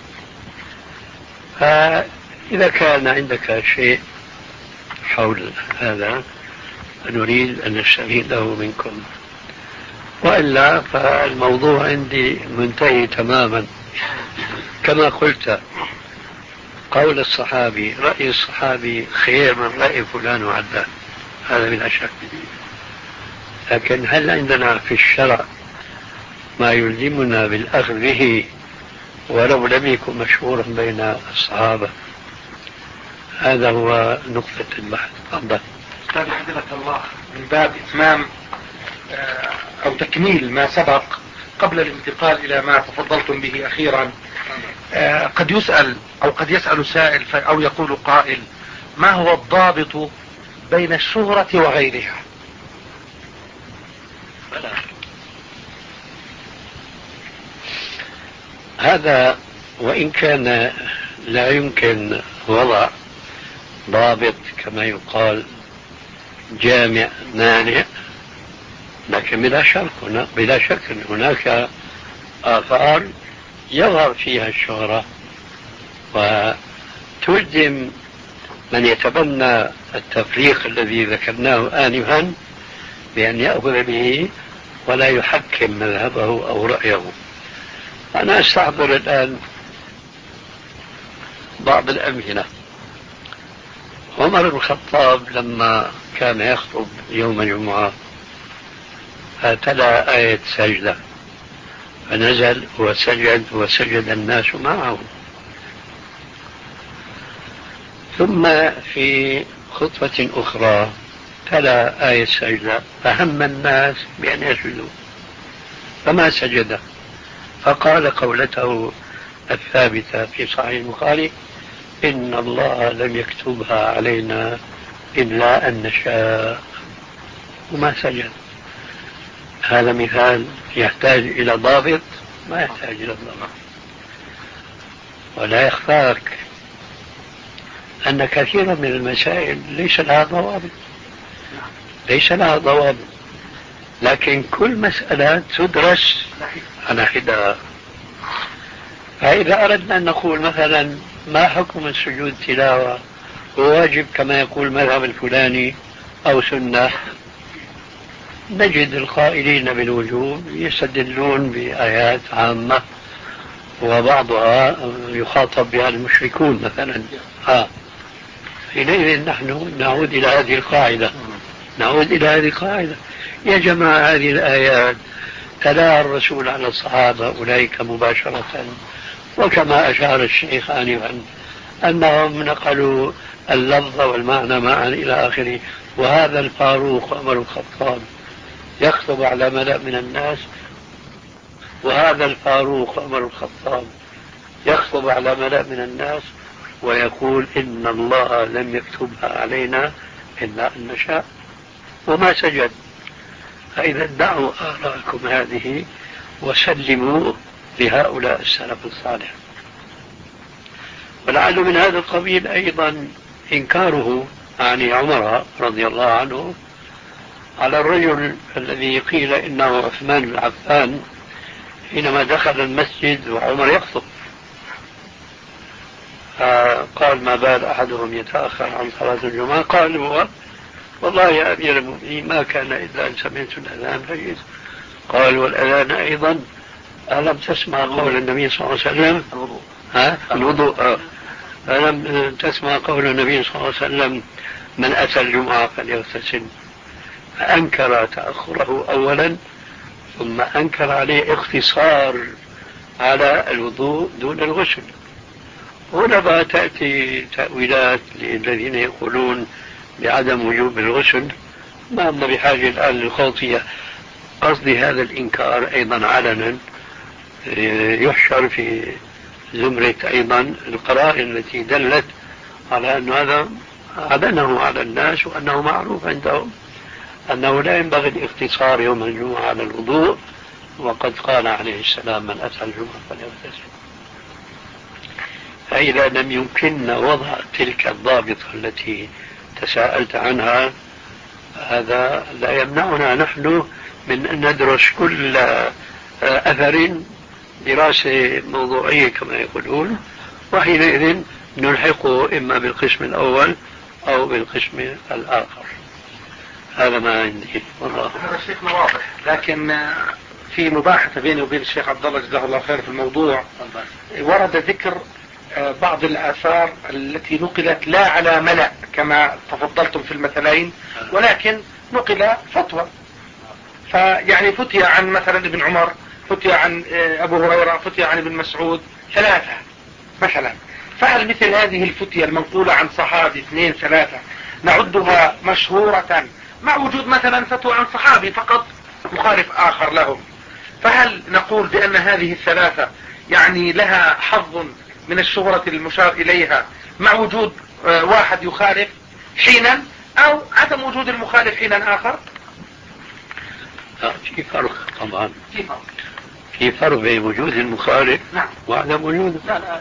G: فإذا كان عندك شيء حول هذا نريد أن نستفيده منكم، وإلا فالموضوع عندي منتهي تماما. كما قلت، قول الصحابي، رأي الصحابي خير من رأي فلان وعلان، هذا بلا شك. لكن هل عندنا في الشرع ما يلزمنا بالأخذ به ولو لم يكن مشهورا بين الصحابة؟ هذا هو نقطة البحث. تفضل.
C: أستاذ حفظك الله، من باب إتمام أو تكميل ما سبق قبل الانتقال إلى ما تفضلتم به أخيرا، قد يسأل أو قد يسأل سائل أو يقول قائل: ما هو الضابط بين الشهرة وغيرها؟
G: هذا وإن كان لا يمكن وضع ضابط كما يقال جامع مانع، لكن بلا شك بلا شك هناك آثار يظهر فيها الشهرة وتلزم من يتبنى التفريق الذي ذكرناه آنفا بأن يأخذ به ولا يحكم مذهبه أو رأيه. أنا أستحضر الآن بعض الأمثلة. عمر بن الخطاب لما كان يخطب يوم الجمعة فتلا آية سجدة، فنزل وسجد وسجد الناس معه. ثم في خطبة أخرى تلا آية سجدة فهم الناس بأن يسجدوا فما سجد، فقال قولته الثابتة في صحيح البخاري: إن الله لم يكتبها علينا إلا أن نشاء، وما سجد. هذا مثال يحتاج إلى ضابط؟ ما يحتاج إلى ضابط. ولا يخفاك أن كثيرا من المسائل ليس لها ضوابط، ليس لها ضوابط، لكن كل مسألة تدرس على حدة. فإذا أردنا أن نقول مثلا ما حكم السجود تلاوة، وواجب كما يقول المذهب الفلاني أو سنة، نجد القائلين بالوجوب يستدلون بآيات عامة وبعضها يخاطب بها المشركون مثلا. آه. حينئذ نحن نعود إلى هذه القاعدة نعود إلى هذه القاعدة يا جماعة، هذه الآيات تلاها الرسول على الصحابة أولئك مباشرة، وكما أشار الشيخ آنفا أنهم نقلوا اللفظ والمعنى معا إلى آخره. وهذا الفاروق عمر الخطاب يخطب على ملأ من الناس وهذا الفاروق عمر الخطاب يخطب على ملأ من الناس ويقول: إن الله لم يكتبها علينا إلا أن نشاء، وما سجد. فإذا دعوا آراءكم هذه وسلموا لهؤلاء السلف الصالح. ولعل من هذا القبيل أيضا إنكاره عن عمر رضي الله عنه على الرجل الذي قيل إنه عثمان بن عفان حينما دخل المسجد وعمر يخطب، قال: ما بال أحدهم يتأخر عن صلاة الجمعة؟ قال هو: والله يا أمير المؤمنين ما كان إلا أن سمعت الأذان فجئت. قال: والأذان أيضا ألم تسمع قول النبي صلى الله عليه وسلم؟ الوضوء. ها؟ الوضوء. ألم تسمع قول النبي صلى الله عليه وسلم: من أتى الجمعة فليغتسل؟ فأنكر تأخره أولا، ثم أنكر عليه اختصار على الوضوء دون الغسل. هنا بقى تأتي تأويلات للذين يقولون بعدم وجوب الغسل، ما أن بحاجة الآن للخوضية. قصدي هذا الإنكار أيضا علنا يحشر في زمرة أيضا القرائن التي دلت على أن هذا أعلنه على الناس وأنه معروف عندهم أنه لا ينبغي الاقتصار يوم الجمعة على الوضوء، وقد قال عليه السلام من أتى الجمعة فليغتسل. فإذا لم يمكننا وضع تلك الضابطة التي تساءلت عنها، هذا لا يمنعنا نحن من أن ندرس كل أثر دراسة موضوعية كما يقولون، وحينئذ نلحقه إما بالقسم الأول أو بالقسم الآخر. هذا ما عندي والله.
C: هذا شيخنا واضح، لكن في مباحثة بيني وبين الشيخ عبد الله جزاه الله خير في الموضوع، ورد ذكر بعض الآثار التي نقلت لا على ملأ كما تفضلتم في المثلين، ولكن نقل فتوى. فيعني فتي عن مثلا ابن عمر، فتي عن أبو هريرة، فتي عن ابن مسعود، ثلاثة مثلا. فهل مثل هذه الفتية المنقولة عن صحابي اثنين ثلاثة نعدها مشهورة مع وجود مثلا فتوى عن صحابي فقط مخالف آخر لهم؟ فهل نقول بأن هذه الثلاثة يعني لها حظ من الشهرة المشار إليها مع وجود واحد يخالف حينا، أو عدم وجود المخالف حينا آخر؟
G: في فرق طبعا، في فرق في فرق بين وجود المخالف
B: نعم
G: وعدم وجوده.
B: لا لا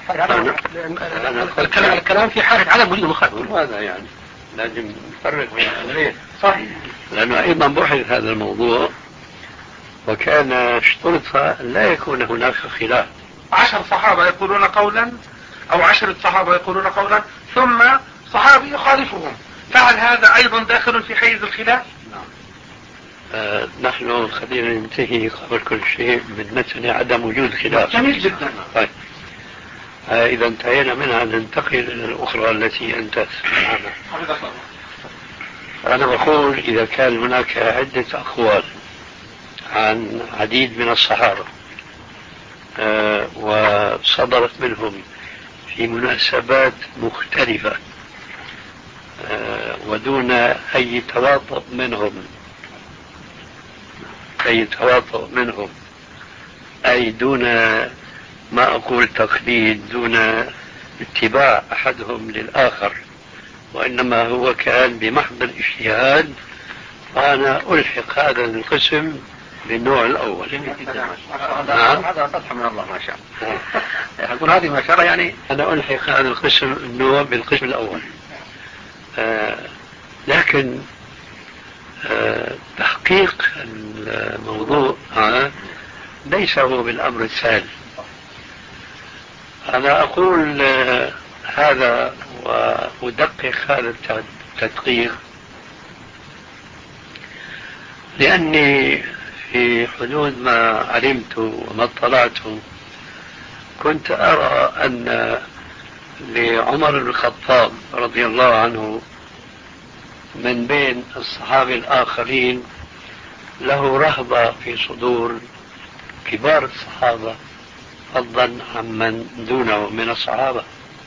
B: الكلام الكلام في حالة عدم وجود المخالف،
G: هذا يعني لازم نفرق بين الأمرين.
B: صحيح،
G: لأنه أيضا بحث هذا الموضوع وكان اشترط لا يكون هناك خلاف.
C: عشر صحابة يقولون قولا أو عشرة صحابة يقولون قولا ثم صحابي يخالفهم، فهل هذا أيضا داخل في حيز الخلاف؟
G: نعم. آه نحن خلينا ننتهي قبل كل شيء من مسألة عدم وجود خلاف.
C: جميل جدا.
G: طيب آه إذا انتهينا منها ننتقل إلى الأخرى التي أنت عنها. أنا بقول إذا كان هناك عدة أقوال عن عديد من الصحابة آه وصدرت منهم في مناسبات مختلفة آه ودون أي تواطؤ منهم أي تواطؤ منهم أي دون ما أقول تقليد، دون اتباع أحدهم للآخر، وإنما هو كان بمحض الاجتهاد، فأنا ألحق هذا القسم بالنوع الأول.
B: نعم هذا فتح من الله ما شاء الله. أقول هذه ما شاء الله، يعني
G: أنا ألحق هذا القسم النوع بالقسم الأول. آه لكن آه تحقيق الموضوع آه ليس هو بالأمر السهل. أنا أقول آه هذا وأدقق هذا التدقيق لأني في حدود ما علمت وما اطلعت كنت أرى أن لعمر بن الخطاب رضي الله عنه من بين الصحابة الآخرين له رهبة في صدور كبار الصحابة فضلا عمن دونه من الصحابة.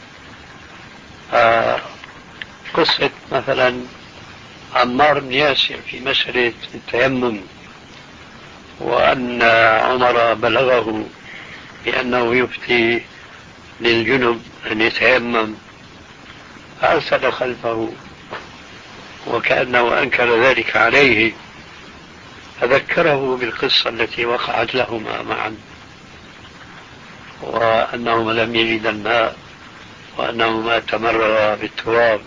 G: قصة مثلا عمار بن ياسر في مسألة التيمم، وأن عمر بلغه بأنه يفتي للجنب أن يتيمم، فأرسل خلفه وكأنه أنكر ذلك عليه، فذكره بالقصة التي وقعت لهما معا، وأنهما لم يجد الماء وأنهما تمرر بالتراب،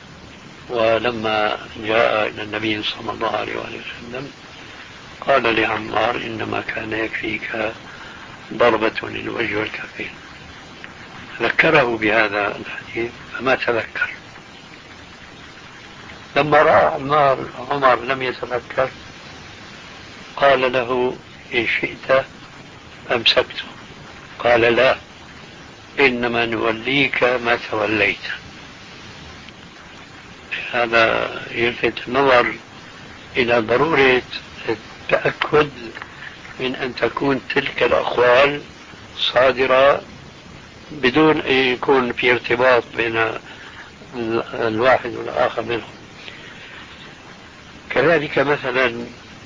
G: ولما جاء إلى النبي صلى الله عليه وسلم قال لعمار إنما كان يكفيك ضربة للوجه والكفين. ذكره بهذا الحديث فما تذكر. لما رأى عمار عمر لم يتذكر قال له إن شئت أمسكته، قال لا، إنما نوليك ما توليت. هذا يلفت النظر إلى ضرورة التأكد من أن تكون تلك الأقوال صادرة بدون أن يكون في ارتباط بين الواحد والآخر منهم. كذلك مثلا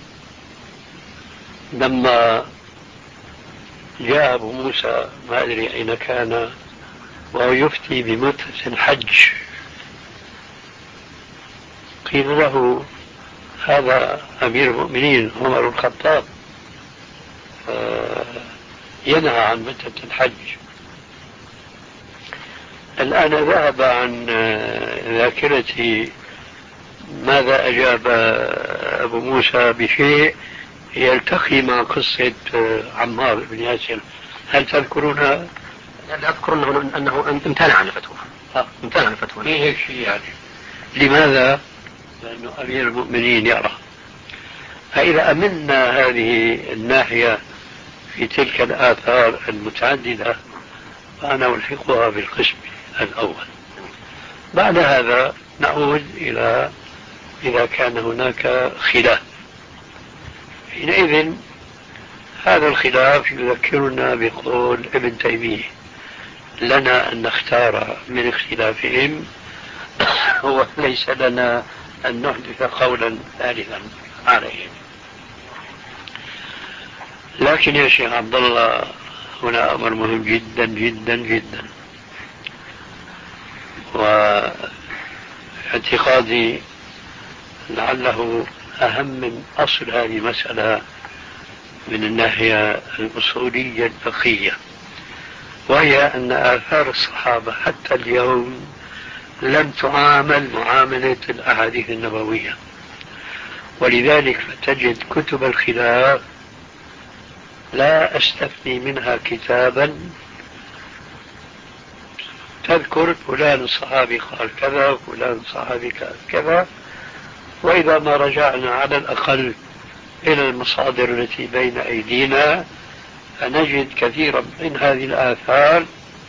G: لما جاء أبو موسى ما أدري أين كان وهو يفتي بمتعة الحج، قيل له هذا أمير المؤمنين عمر الخطاب ينهى عن متعة الحج. الآن ذهب عن ذاكرتي ماذا أجاب أبو موسى بشيء يلتقي مع قصة عمار بن ياسر. هل تذكرونها؟
F: لا أذكر أنه, أنه امتنع عن الفتوى. امتنع عن الفتوى.
G: ليه هيك شيء يعني؟ لماذا؟ لأنه أمير المؤمنين يرى. فإذا أمنا هذه الناحية في تلك الآثار المتعددة فأنا ألحقها بالقسم الأول. بعد هذا نعود إلى إذا كان هناك خلاف، حينئذ هذا الخلاف يذكرنا بقول ابن تيمية: لنا أن نختار من اختلافهم وليس لنا أن نحدث قولا ثالثا عليهم. لكن يا شيخ عبد الله هنا أمر مهم جدا جدا جدا، واعتقادي لعله أهم من أصل هذه المسألة من الناحية الأصولية الفقهية، وهي أن آثار الصحابة حتى اليوم لم تعامل معاملة الأحاديث النبوية، ولذلك فتجد كتب الخلاف لا أستثني منها كتابا تذكر فلان الصحابي قال كذا فلان الصحابي قال كذا، وإذا ما رجعنا على الأقل إلى المصادر التي بين أيدينا فنجد كثيرا من هذه الآثار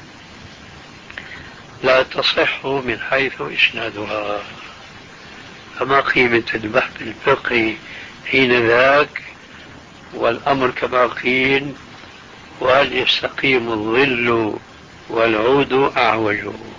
G: لا تصح من حيث إسنادها. فما قيمة البحث الفقهي حين ذاك والأمر كما قيل: وهل يستقيم الظل والعود أعوج.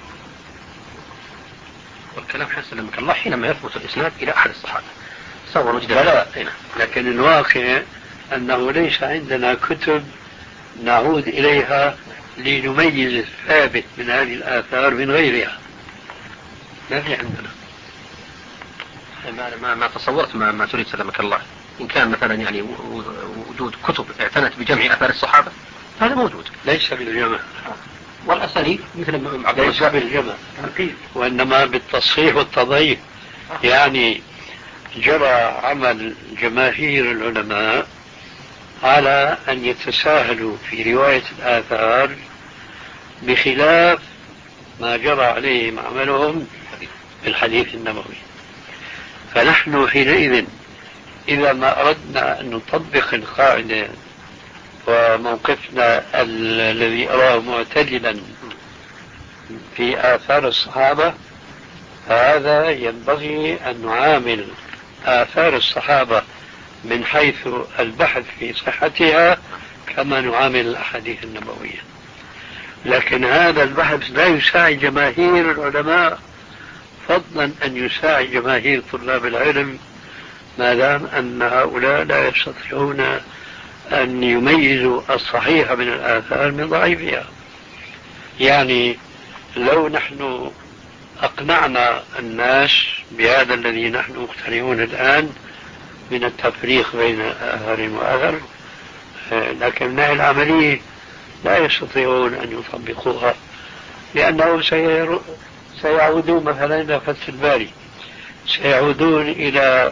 F: والكلام حسن لما الله حينما يثبت الإسناد إلى أحد الصحابة سواء وجد
G: لا، لكن الواقع أنه ليس عندنا كتب نعود إليها لنميز الثابت من هذه الآثار من غيرها، ما في عندنا.
F: ما, ما, ما تصورت ما, ما تريد سلمك الله. إن كان مثلا يعني وجود كتب اعتنت بجمع آثار الصحابة هذا موجود،
G: ليس بالجمع
F: والأسانيد مثل
G: ليس بالجمع وإنما بالتصحيح والتضعيف. يعني جرى عمل جماهير العلماء على أن يتساهلوا في رواية الآثار بخلاف ما جرى عليهم عملهم في الحديث النبوي. فنحن حينئذ إذا ما أردنا أن نطبق القاعدة وموقفنا الذي أراه معتدلا في آثار الصحابة، فهذا ينبغي أن نعامل آثار الصحابة من حيث البحث في صحتها كما نعامل الأحاديث النبوية. لكن هذا البحث لا يساعد جماهير العلماء، فضلا أن يساعد جماهير طلاب العلم، ما دام أن هؤلاء لا يستطيعون أن يميزوا الصحيح من الآثار من ضعيفها. يعني لو نحن أقنعنا الناس بهذا الذي نحن مقتنعون الآن من التفريق بين آثار وآثار، لكن من العملية لا يستطيعون أن يطبقوها، لأنهم سيعودون مثلا إلى فتح الباري، سيعودون إلى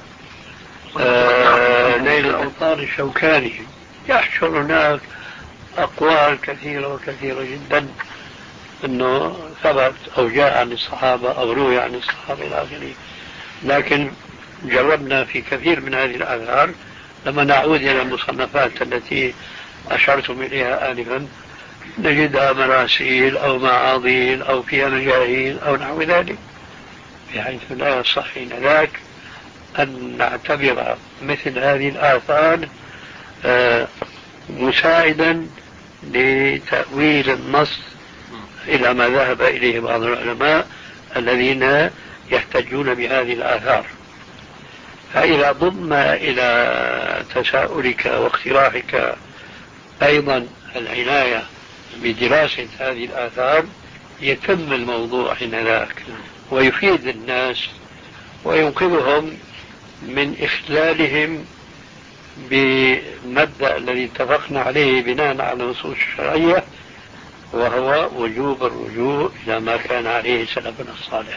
G: نيل الأوطار الشوكاني، يحشر هناك أقوال كثيرة وكثيرة جدا أنه ثبت أو جاء عن الصحابة أو روي عن الصحابة إلى آخره. لكن جربنا في كثير من هذه الآثار لما نعود إلى المصنفات التي أشرتم إليها آنفا نجدها مراسيل أو معاضيل أو فيها مجاهيل أو نحو ذلك، بحيث لا يصح ذاك أن نعتبر مثل هذه الآثار مساعدا لتأويل النص إلى ما ذهب إليه بعض العلماء الذين يحتجون بهذه الآثار. فإذا ضم إلى تساؤلك واقتراحك أيضا العناية بدراسة هذه الآثار يتم الموضوع حينذاك ويفيد الناس وينقذهم من إخلالهم بالمبدأ الذي اتفقنا عليه بناء على النصوص الشرعية، وهو وجوب الرجوع إلى ما كان عليه سلفنا الصالح.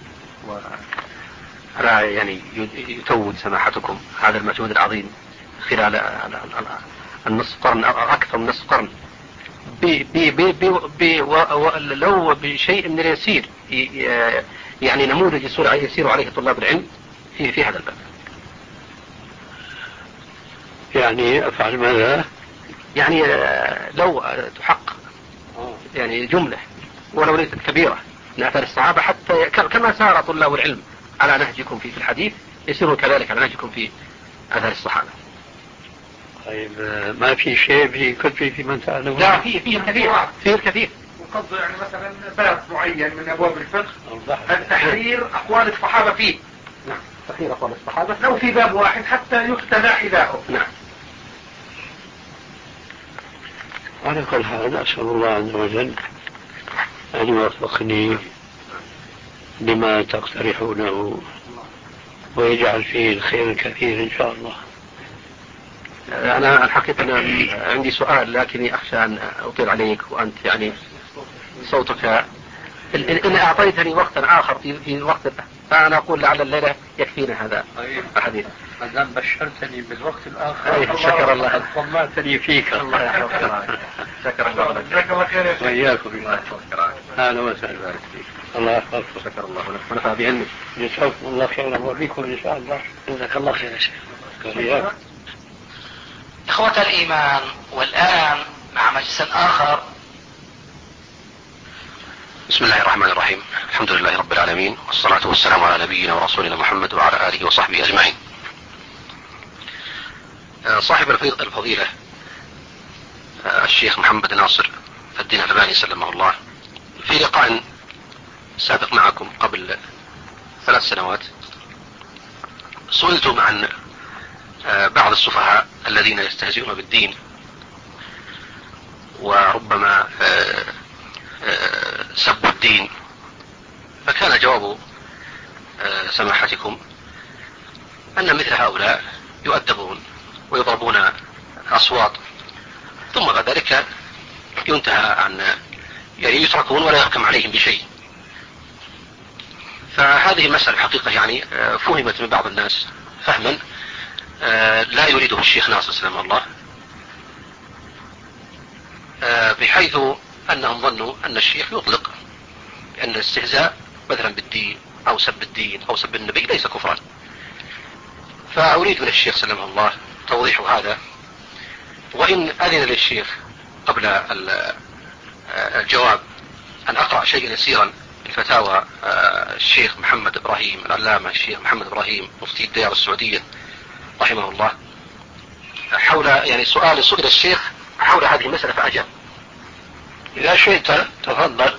F: أنا يعني يتوج سماحتكم هذا المجهود العظيم خلال النصف قرن أو أكثر من نصف قرن بي بي بي بي لو بشيء من اليسير يعني نموذج يسير عليه طلاب العلم في في هذا الباب.
G: يعني أفعل ماذا؟
F: يعني لو تحقق يعني جملة ولو ليست كبيرة من آثار الصحابة حتى كما سار طلاب العلم على نهجكم في الحديث يسيرون كذلك على نهجكم في آثار الصحابة.
G: طيب ما في شيء في كتبي في من تعلمون؟
F: لا في فيه كثير فيه كثير.
C: وقصد يعني مثلا باب معين من أبواب الفقه التحرير أقوال الصحابة فيه.
F: نعم تحرير أقوال الصحابة
C: لو في باب واحد حتى يختنى حذاؤه.
F: نعم.
G: على كل حال أسأل الله عز وجل أن يوفقني لما تقترحونه ويجعل فيه الخير الكثير إن شاء الله.
F: أنا الحقيقة أنا عندي سؤال لكني أخشى أن أطيل عليك وأنت يعني صوتك إن أعطيتني وقتا آخر في في وقت فأنا أقول لعل الليلة يكفينا هذا الحديث.
G: ما دام بشرتني بالوقت الآخر
F: شكر الله
G: طمعتني فيك.
F: الله يحفظك. شكر الله لك.
C: جزاك الله خير يا شيخ.
G: وإياكم أهلا وسهلا فيك. الله يحفظك.
F: شكر الله لك ونفع بعلمك.
G: جزاكم الله خيرا وبكم إن شاء الله.
B: جزاك الله خير يا شيخ.
G: وإياكم.
B: إخوة الإيمان، والآن مع مجلس آخر.
F: بسم الله الرحمن الرحيم. الحمد لله رب العالمين والصلاة والسلام على نبينا ورسولنا محمد وعلى آله وصحبه أجمعين. صاحب الفضيلة الشيخ محمد ناصر الدين الألباني سلمه الله في لقاء سابق معكم قبل ثلاث سنوات سئلتم عن بعض السفهاء الذين يستهزئون بالدين وربما سبوا الدين، فكان جواب سماحتكم أن مثل هؤلاء يؤدبون ويضربون أصوات ثم بعد ذلك ينتهى عن يعني يتركون ولا يحكم عليهم بشيء. فهذه المسألة حقيقة يعني فهمت من بعض الناس فهما لا يريده الشيخ ناصر سلام الله، بحيث أنهم ظنوا أن الشيخ يطلق أن الاستهزاء مثلا بالدين أو سب الدين أو سب النبي ليس كفرا. فأريد من الشيخ سلمه الله توضيح هذا، وإن أذن للشيخ قبل الجواب أن أقرأ شيئا يسيرا من فتاوى الشيخ محمد إبراهيم العلامة الشيخ محمد إبراهيم مفتي الديار السعودية رحمه الله حول يعني سؤال سئل الشيخ حول هذه المسألة فأجاب.
G: إذا شئت تفضل.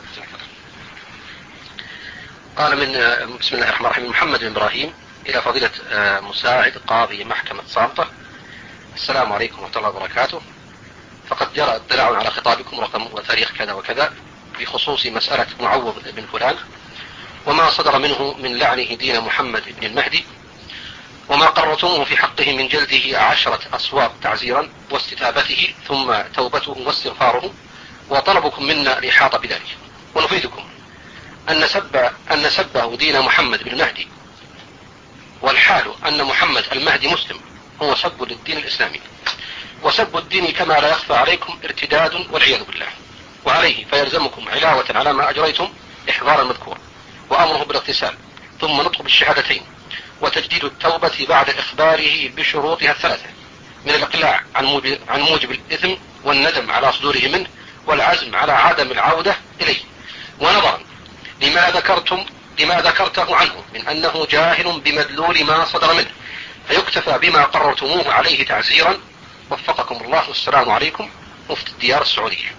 F: قال من بسم الله الرحمن الرحيم محمد بن إبراهيم إلى فضيلة مساعد قاضي محكمة سالطة. السلام عليكم ورحمة الله وبركاته. فقد جرى اطلاع على خطابكم رقم وتاريخ كذا وكذا بخصوص مسألة معوض بن فلان وما صدر منه من لعنه دين محمد بن المهدي، وما قررتموه في حقه من جلده عشرة أصوات تعزيرا واستتابته ثم توبته واستغفاره، وطلبكم منا الإحاطة بذلك. ونفيدكم أن سب أن سبه دين محمد بن المهدي والحال أن محمد المهدي مسلم هو سب للدين الإسلامي، وسب الدين كما لا يخفى عليكم ارتداد والعياذ بالله، وعليه فيلزمكم علاوة على ما أجريتم إحضار المذكور وأمره بالاغتسال ثم نطق بالشهادتين وتجديد التوبة بعد إخباره بشروطها الثلاثة من الإقلاع عن موجب, عن موجب الإثم والندم على صدوره منه والعزم على عدم العودة إليه، ونظرا لما ذكرتم لما ذكرته عنه من أنه جاهل بمدلول ما صدر منه فيكتفى بما قررتموه عليه تعزيرا. وفقكم الله والسلام عليكم
E: مفتي الديار السعودية.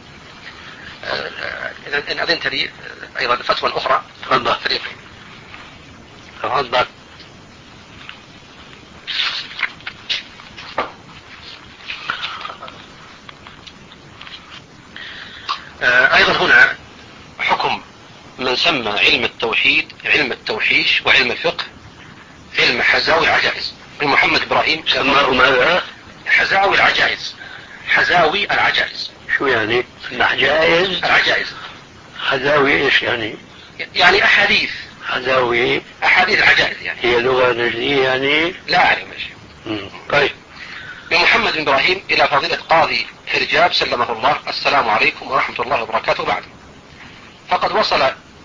E: إن أذنت لي أيضا فتوى أخرى.
F: تفضل. تفضل.
E: أيضا هنا حكم من سمى علم التوحيد علم التوحيش وعلم الفقه علم حزاوي العجائز. محمد إبراهيم
F: سماه ماذا؟
E: حزاوي العجائز. حزاوي العجائز.
F: شو يعني؟ العجائز؟
E: العجائز.
F: حزاوي ايش يعني؟
E: يعني أحاديث.
F: حزاوي
E: أحاديث العجائز يعني.
F: هي لغة نجدية يعني؟
E: لا أعلم ايش.
F: طيب.
E: من محمد بن إبراهيم إلى فضيلة قاضي حرجاب سلمه الله: السلام عليكم ورحمة الله وبركاته. بعد، فقد وصل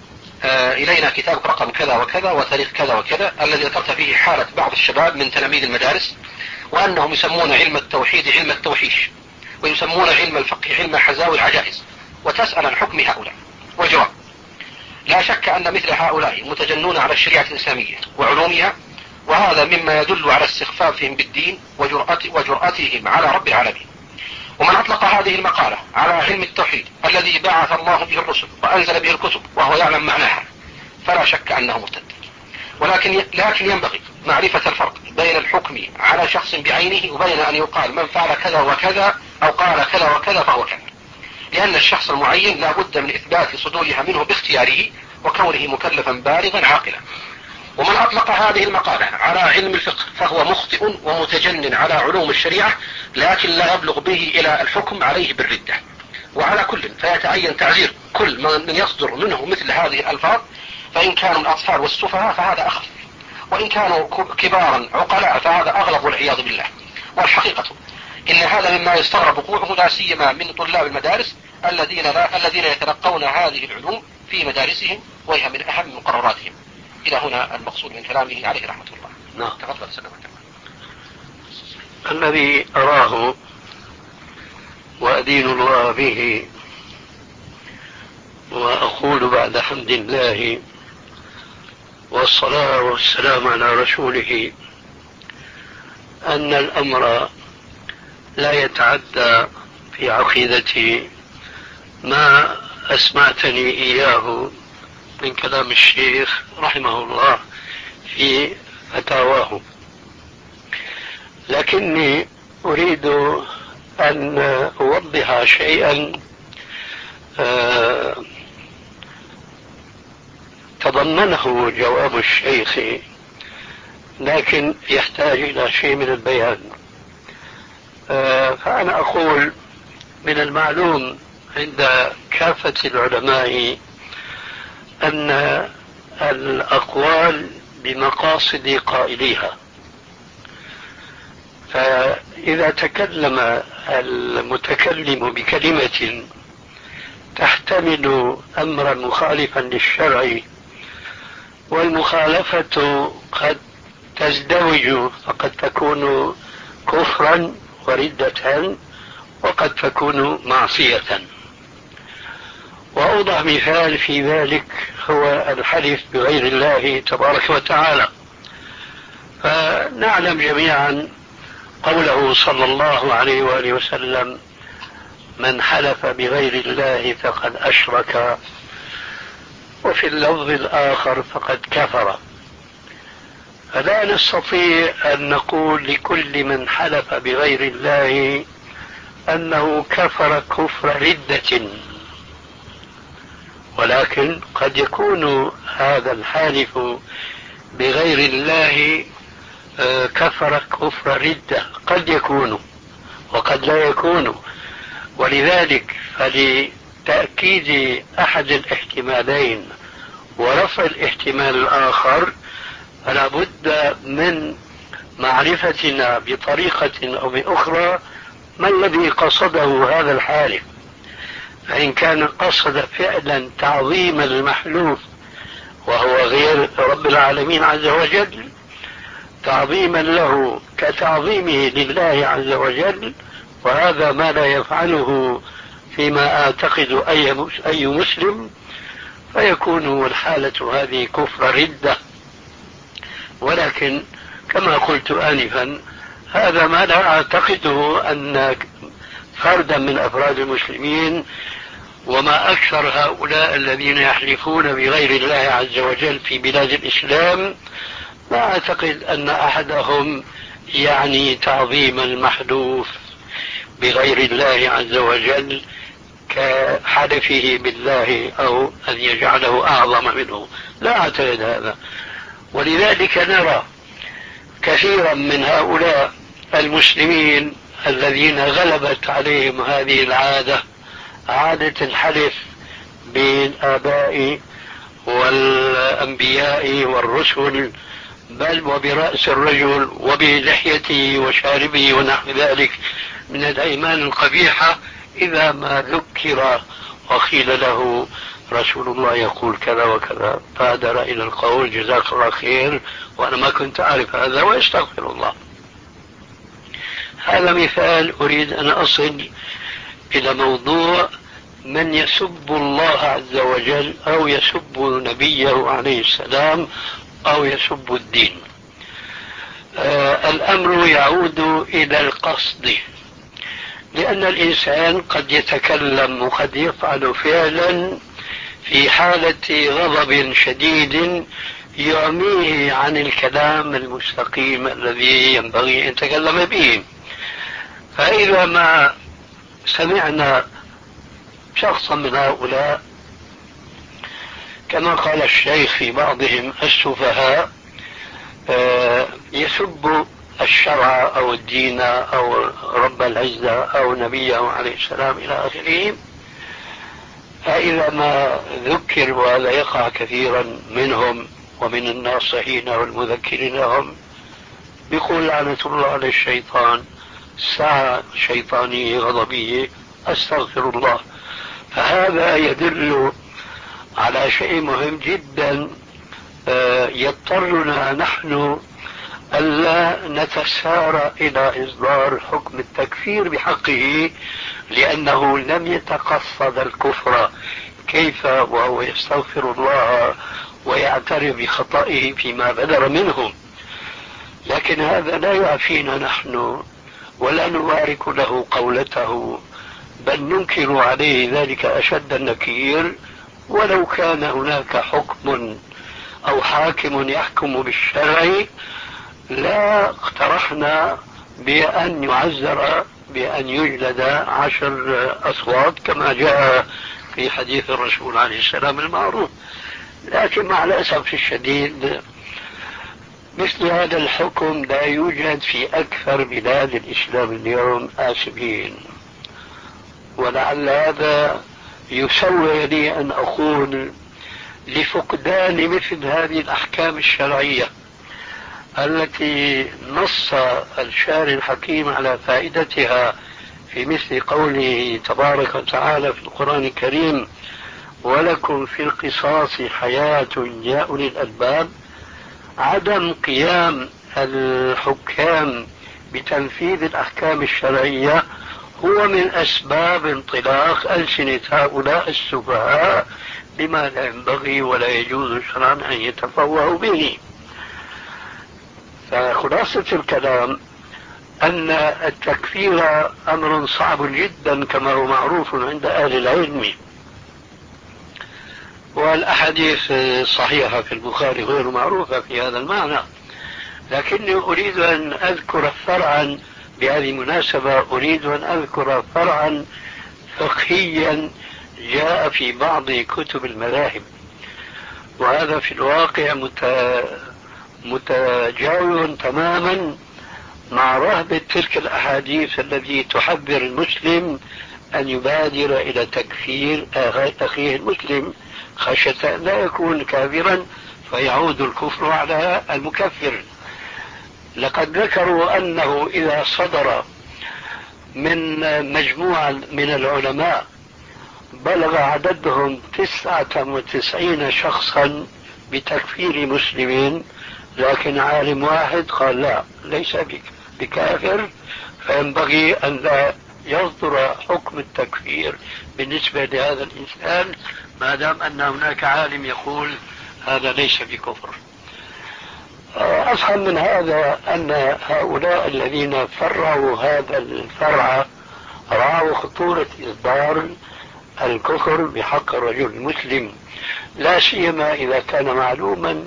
E: آه إلينا كتابك رقم كذا وكذا وتاريخ كذا وكذا الذي ذكرت فيه حالة بعض الشباب من تلاميذ المدارس وأنهم يسمون علم التوحيد علم التوحيش ويسمون علم الفقه علم حزاوي العجائز، وتسأل عن حكم هؤلاء. وجواب: لا شك أن مثل هؤلاء متجنون على الشريعة الإسلامية وعلومها، وهذا مما يدل على استخفافهم بالدين وجرأتهم على رب العالمين. ومن أطلق هذه المقالة على علم التوحيد الذي بعث الله به الرسل وأنزل به الكتب وهو يعلم معناها فلا شك أنه مرتد. ولكن لكن ينبغي معرفة الفرق بين الحكم على شخص بعينه وبين أن يقال من فعل كذا وكذا أو قال كذا وكذا فهو كذا، لأن الشخص المعين لا بد من إثبات صدورها منه باختياره وكونه مكلفا بالغا عاقلا. ومن أطلق هذه المقالة على علم الفقه فهو مخطئ ومتجن على علوم الشريعة، لكن لا يبلغ به إلى الحكم عليه بالردة. وعلى كل فيتعين تعزير كل من يصدر منه مثل هذه الألفاظ، فإن كانوا الأطفال والسفهاء فهذا أخف، وإن كانوا كبارا عقلاء فهذا أغلب والعياذ بالله. والحقيقة إن هذا مما يستغرب وقوعه لا سيما من طلاب المدارس الذين لا الذين يتلقون هذه العلوم في مدارسهم وهي من أهم مقرراتهم. إلى هنا المقصود من كلامه عليه رحمة الله.
F: نعم.
E: تفضل سلامك.
F: الذي أراه وأدين الله به وأقول بعد حمد الله والصلاة والسلام على رسوله أن الأمر لا يتعدى في عقيدتي ما أسمعتني إياه من كلام الشيخ رحمه الله في فتاواه، لكني أريد أن أوضح شيئا تضمنه جواب الشيخ لكن يحتاج إلى شيء من البيان. فأنا أقول من المعلوم عند كافة العلماء أن الأقوال بمقاصد قائليها، فإذا تكلم المتكلم بكلمة تحتمل أمرا مخالفا للشرع والمخالفة قد تزدوج فقد تكون كفرا وردة وقد تكون معصية. وأوضح مثال في ذلك هو الحلف بغير الله تبارك وتعالى. فنعلم جميعا قوله صلى الله عليه وآله وسلم: من حلف بغير الله فقد أشرك، وفي اللفظ الآخر فقد كفر. فلا نستطيع أن نقول لكل من حلف بغير الله أنه كفر كفر ردة، ولكن قد يكون هذا الحالف بغير الله كفر كفر ردة، قد يكون وقد لا يكون. ولذلك فلتأكيد أحد الاحتمالين ورفع الاحتمال الآخر فلا بد من معرفتنا بطريقة أو بأخرى ما الذي قصده هذا الحالف. فإن كان قصد فعلا تعظيم المحلوف وهو غير رب العالمين عز وجل تعظيما له كتعظيمه لله عز وجل، وهذا ما لا يفعله فيما أعتقد أي مسلم، فيكون الحالة هذه كفر ردة. ولكن كما قلت آنفا هذا ما لا أعتقده أن
G: فردا من أفراد المسلمين. وما أكثر هؤلاء الذين يحلفون بغير الله عز وجل في بلاد الإسلام، ما أعتقد أن أحدهم يعني تعظيم المحدوث بغير الله عز وجل كحلفه بالله أو أن يجعله أعظم منه، لا أعتقد هذا. ولذلك نرى كثيرا من هؤلاء المسلمين الذين غلبت عليهم هذه العادة، عادة الحلف بالآباء والأنبياء والرسل، بل وبرأس الرجل وبلحيته وشاربه ونحو ذلك من الأيمان القبيحة، إذا ما ذكر وقيل له رسول الله يقول كذا وكذا بادر إلى القول جزاك الله خير وأنا ما كنت أعرف هذا ويستغفر الله. هذا مثال. أريد أن أصل إلى موضوع من يسب الله عز وجل أو يسب نبيه عليه السلام أو يسب الدين. آه الأمر يعود إلى القصد، لأن الإنسان قد يتكلم وقد يفعل فعلا في حالة غضب شديد يعميه عن الكلام المستقيم الذي ينبغي أن يتكلم به. فإذا ما سمعنا شخصا من هؤلاء كما قال الشيخ في بعضهم السفهاء يسب الشرع أو الدين أو رب العزة أو نبيه عليه السلام إلى آخره، فإذا ما ذكر، وهذا يقع كثيرا منهم ومن الناصحين والمذكرين لهم، بيقول لعنة الله على الشيطان، ساعة شيطانية غضبية، أستغفر الله. فهذا يدل على شيء مهم جدا يضطرنا نحن ألا نتسارع إلى إصدار حكم التكفير بحقه، لأنه لم يتقصد الكفر. كيف وهو يستغفر الله ويعترف بخطئه فيما بدر منه؟ لكن هذا لا يعفينا نحن ولا نبارك له قولته، بل ننكر عليه ذلك أشد النكير. ولو كان هناك حكم أو حاكم يحكم بالشرع لا اقترحنا بأن يعزر بأن يجلد عشر أصوات كما جاء في حديث الرسول عليه السلام المعروف. لكن مع الأسف الشديد مثل هذا الحكم لا يوجد في أكثر بلاد الإسلام اليوم، آسفين. ولعل هذا يسوي لي أن أقول لفقدان مثل هذه الأحكام الشرعية التي نص الشارع الحكيم على فائدتها في مثل قوله تبارك وتعالى في القرآن الكريم: ولكم في القصاص حياة يا أولي الألباب. عدم قيام الحكام بتنفيذ الأحكام الشرعية هو من أسباب انطلاق ألسنة هؤلاء السفهاء بما لا ينبغي ولا يجوز شرعا أن يتفوهوا به. فخلاصة الكلام أن التكفير أمر صعب جدا كما هو معروف عند أهل العلم، والأحاديث الصحيحة في البخاري غير معروفة في هذا المعنى. لكني أريد أن أذكر فرعا بهذه المناسبة، أريد أن أذكر فرعا فقهيا جاء في بعض كتب المذاهب، وهذا في الواقع متجاوز تماما مع رهبة تلك الأحاديث التي تحذر المسلم أن يبادر إلى تكفير أخيه المسلم خشية أن لا يكون كافرا فيعود الكفر على المكفر. لقد ذكروا أنه إذا صدر من مجموعة من العلماء بلغ عددهم تسعة وتسعين شخصا بتكفير مسلمين، لكن عالم واحد قال لا، ليس بكافر، فينبغي أن لا يصدر حكم التكفير بالنسبة لهذا الإنسان ما دام أن هناك عالم يقول هذا ليس بكفر. أفهم من هذا أن هؤلاء الذين فرعوا هذا الفرع رأوا خطورة إصدار الكفر بحق الرجل المسلم، لا سيما إذا كان معلوما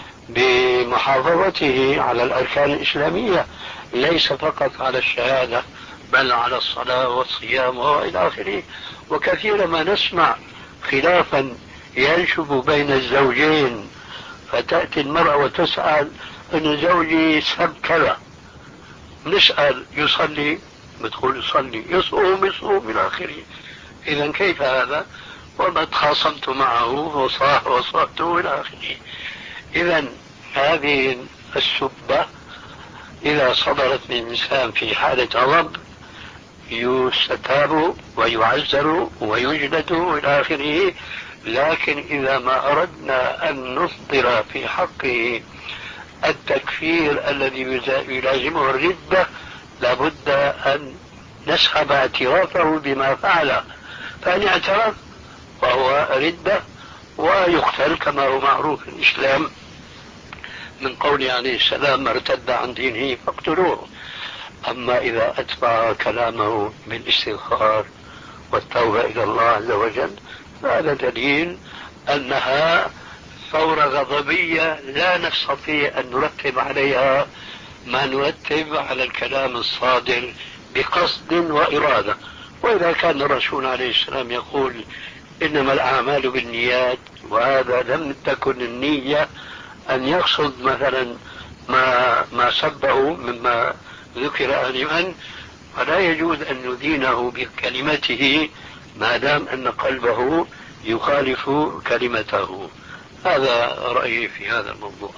G: بمحافظته على الأركان الإسلامية، ليس فقط على الشهادة بل على الصلاة والصيام وإلى آخره. وكثيرا ما نسمع خلافا ينشب بين الزوجين، فتأتي المرأة وتسأل أن زوجي سب كذا، نسأل يصلي؟ بتقول يصلي. يصوم؟ يصوم إلى آخره. إذا كيف هذا؟ وما تخاصمت معه وصاح وصاحته إلى آخره. إذا هذه السبة إذا صدرت من إنسان في حالة غضب يستتاب ويعزر ويجلد إلى آخره. لكن إذا ما أردنا أن نصدر في حقه التكفير الذي يلازمه الردة، لابد أن نسحب اعترافه بما فعل، فإن اعترف فهو ردة ويقتل كما هو معروف في الإسلام من قوله عليه السلام: من ارتد عن دينه فاقتلوه. أما إذا أتبع كلامه بالاستغفار والتوبة إلى الله عز وجل فهذا دليل أنها ثورة غضبية لا نستطيع أن نرتب عليها ما نرتب على الكلام الصادر بقصد وإرادة. وإذا كان الرسول عليه السلام يقول إنما الأعمال بالنيات، وهذا لم تكن النية أن يقصد مثلا ما ما سبه مما ذكر آنفا، فلا يجوز أن ندينه بكلمته ما دام أن قلبه يخالف كلمته. هذا رأيي في هذا الموضوع.